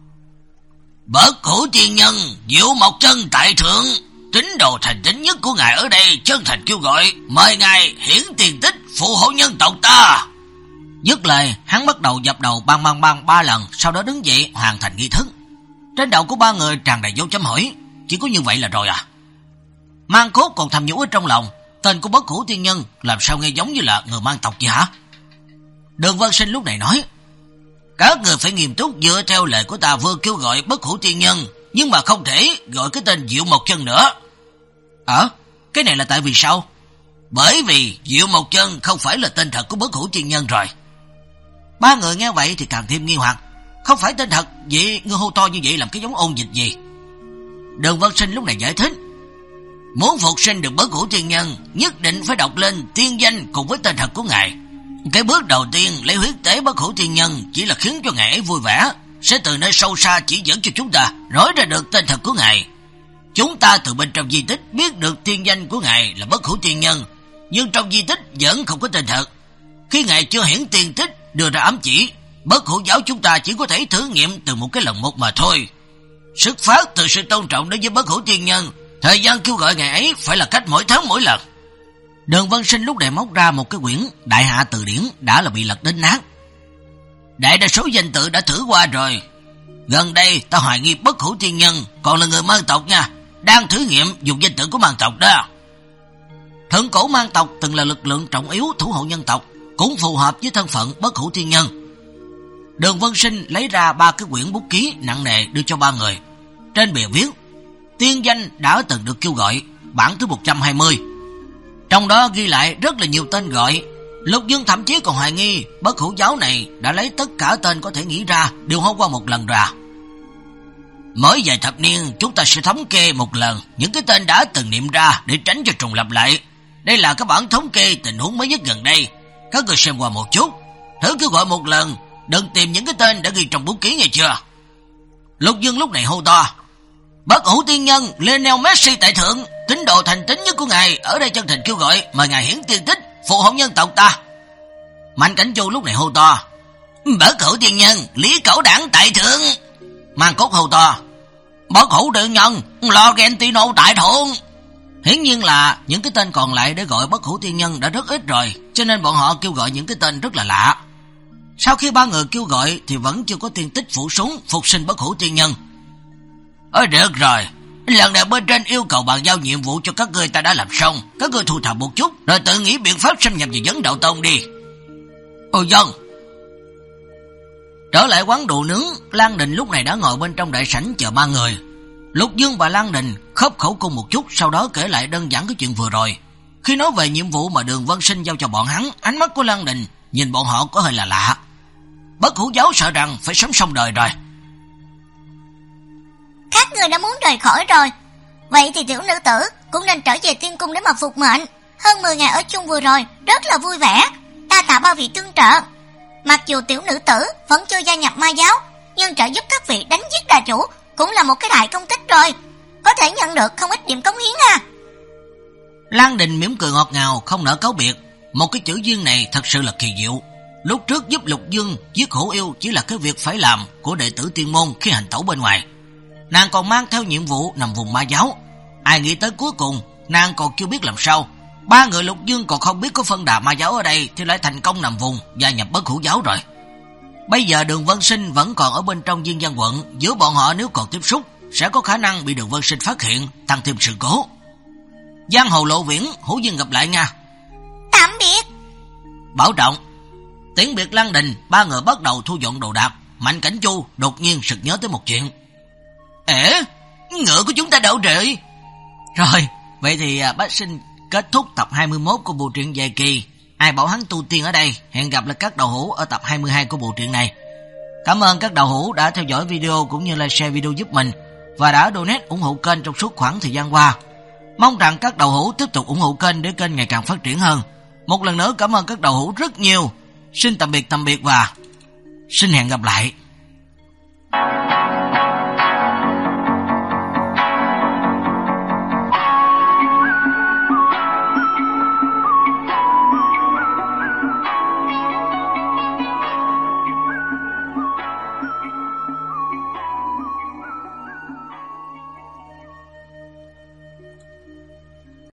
Bất Hủ Thiên Nhân, Diệu Mộc Chân tại thượng, tín đồ thành tín nhất của ngài ở đây chân thành kêu gọi, mời ngài hiển tiền tích phù hộ nhân tộc ta. Dứt lời, hắn bắt đầu dập đầu bang bang bang ba lần, sau đó đứng dậy hoàn thành nghi thức. Trên đầu của ba người tràn đầy dấu chấm hỏi, chỉ có như vậy là rồi à? Mang Cốt còn thầm nhủ ở trong lòng, tên của Bất Hủ Thiên Nhân làm sao nghe giống như là người mang tộc vậy hả? Đường Vân Sinh lúc này nói, các người phải nghiêm túc dựa theo lời của ta vừa kêu gọi Bất Hủ Thiên Nhân, nhưng mà không thể gọi cái tên Diệu Mộc Chân nữa. Ờ, cái này là tại vì sao? Bởi vì Diệu Mộc Chân không phải là tên thật của Bất Hủ Thiên Nhân rồi. Ba người nghe vậy thì càng thêm nghi hoặc, không phải tên thật, vậy ngươi hô to như vậy làm cái giống ôn dịch gì? Đường Vân Sinh lúc này giải thích, muốn phục sinh được Bất Hủ Thiên Nhân, nhất định phải đọc lên tiên danh cùng với tên thật của ngài. Cái bước đầu tiên lấy huyết tế Bất Hủ Thiên Nhân chỉ là khiến cho ngài ấy vui vẻ, sẽ từ nơi sâu xa chỉ dẫn cho chúng ta nói ra được tên thật của ngài. Chúng ta từ bên trong di tích biết được tiên danh của ngài là Bất Hủ Thiên Nhân, nhưng trong di tích vẫn không có tên thật. Khi ngài chưa hiển tiên tích đưa ra ám chỉ, Bất Hủ giáo chúng ta chỉ có thể thử nghiệm từ một cái lần một mà thôi. Xuất phát từ sự tôn trọng đối với Bất Hủ Thiên Nhân, thời gian kêu gọi ngày ấy phải là cách mỗi tháng mỗi lần. Đường Vân Sinh lúc này móc ra một cái quyển Đại Hạ Từ Điển đã là bị lật đến nát. Đại đa số danh tự đã thử qua rồi. Gần đây ta hoài nghi Bất Hủ Thiên Nhân còn là người mang tộc nha, đang thử nghiệm dùng danh tự của mang tộc đó. Thượng cổ mang tộc từng là lực lượng trọng yếu thủ hộ nhân tộc, cũng phù hợp với thân phận Bất Hủ Thiên Nhân. Đường Vân Sinh lấy ra ba cái quyển bút ký nặng nề đưa cho ba người. Trên bìa viết tiên danh đã từng được kêu gọi, bản thứ một trăm hai mươi. Trong đó ghi lại rất là nhiều tên gọi. Lục Dương thậm chí còn hoài nghi Bất Hủ giáo này đã lấy tất cả tên có thể nghĩ ra đều hô qua một lần ra. Mỗi vài thập niên chúng ta sẽ thống kê một lần những cái tên đã từng niệm ra để tránh cho trùng lặp lại. Đây là cái bản thống kê tình huống mới nhất gần đây, các người xem qua một chút, thử kêu gọi một lần, đừng tìm những cái tên đã ghi trong bút ký nghe chưa. Lục Dương lúc này hô to, Bất Hủ Thiên Nhân Lionel Messi tại thượng, tín đồ thành tín nhất của ngài ở đây chân thành kêu gọi, mời ngài hiển tiên tích phù hộ nhân tộc ta. Mạnh Cảnh Chu lúc này hô to, Bất Hủ Thiên Nhân Lý Cẩu Đảng tại thượng. Mang Cốt hô to, Bất Hủ Thiên Nhân Lorentino tại thượng. Hiển nhiên là những cái tên còn lại để gọi Bất Hủ Thiên Nhân đã rất ít rồi, cho nên bọn họ kêu gọi những cái tên rất là lạ. Sau khi ba người kêu gọi thì vẫn chưa có tiên tích phủ xuống phục sinh Bất Hủ Thiên Nhân. Ôi được rồi, lần này bên trên yêu cầu bàn giao nhiệm vụ cho các ngươi ta đã làm xong, các ngươi thu thập một chút, rồi tự nghĩ biện pháp xâm nhập vào vấn đạo tông đi. Ôi dân. Trở lại quán đồ nướng, Lan Đình lúc này đã ngồi bên trong đại sảnh chờ ba người. Lục Dương và Lan Đình khớp khẩu cung một chút, sau đó kể lại đơn giản cái chuyện vừa rồi. Khi nói về nhiệm vụ mà Đường Vân Sinh giao cho bọn hắn, ánh mắt của Lan Đình nhìn bọn họ có hơi là lạ. Bất Hữu Giáo sợ rằng phải sống xong đời rồi. Các người đã muốn rời khỏi rồi, vậy thì tiểu nữ tử cũng nên trở về tiên cung để mà phục mệnh. Hơn mười ngày ở chung vừa rồi rất là vui vẻ, ta tạ ba vị tương trợ. Mặc dù tiểu nữ tử vẫn chưa gia nhập ma giáo, nhưng trợ giúp các vị đánh giết đà chủ cũng là một cái đại công tích rồi, có thể nhận được không ít điểm cống hiến à. Lan Đình mỉm cười ngọt ngào, không nỡ cáo biệt. Một cái chữ duyên này thật sự là kỳ diệu. Lúc trước giúp Lục Dương giết Hổ Yêu chỉ là cái việc phải làm của đệ tử tiên môn khi hành tẩu bên ngoài. Nàng còn mang theo nhiệm vụ nằm vùng ma giáo. Ai nghĩ tới cuối cùng nàng còn chưa biết làm sao. Ba người Lục Dương còn không biết có phân đà ma giáo ở đây thì lại thành công nằm vùng gia nhập Bất Hữu Giáo rồi. Bây giờ Đường Vân Sinh vẫn còn ở bên trong Dương Văn quận, giữa bọn họ nếu còn tiếp xúc sẽ có khả năng bị Đường Vân Sinh phát hiện, tăng thêm sự cố. Giang hồ lộ viễn, hữu duyên gặp lại nha. Tạm biệt. Bảo trọng. Tiễn biệt Lan Đình, ba người bắt đầu thu dọn đồ đạc. Mạnh Cảnh Chu đột nhiên sực nhớ tới một chuyện. Ê, ngựa của chúng ta đâu rồi? Rồi, vậy thì à, bác Sinh kết thúc tập hai mươi mốt của bộ truyện dài kỳ Ai bảo hắn tu tiên ở đây. Hẹn gặp lại các đầu hữu ở tập hai mươi hai của bộ truyện này. Cảm ơn các đầu hữu đã theo dõi video cũng như là share video giúp mình và đã donate ủng hộ kênh trong suốt khoảng thời gian qua. Mong rằng các đầu hữu tiếp tục ủng hộ kênh để kênh ngày càng phát triển hơn. Một lần nữa cảm ơn các đầu hữu rất nhiều. Xin tạm biệt tạm biệt và xin hẹn gặp lại.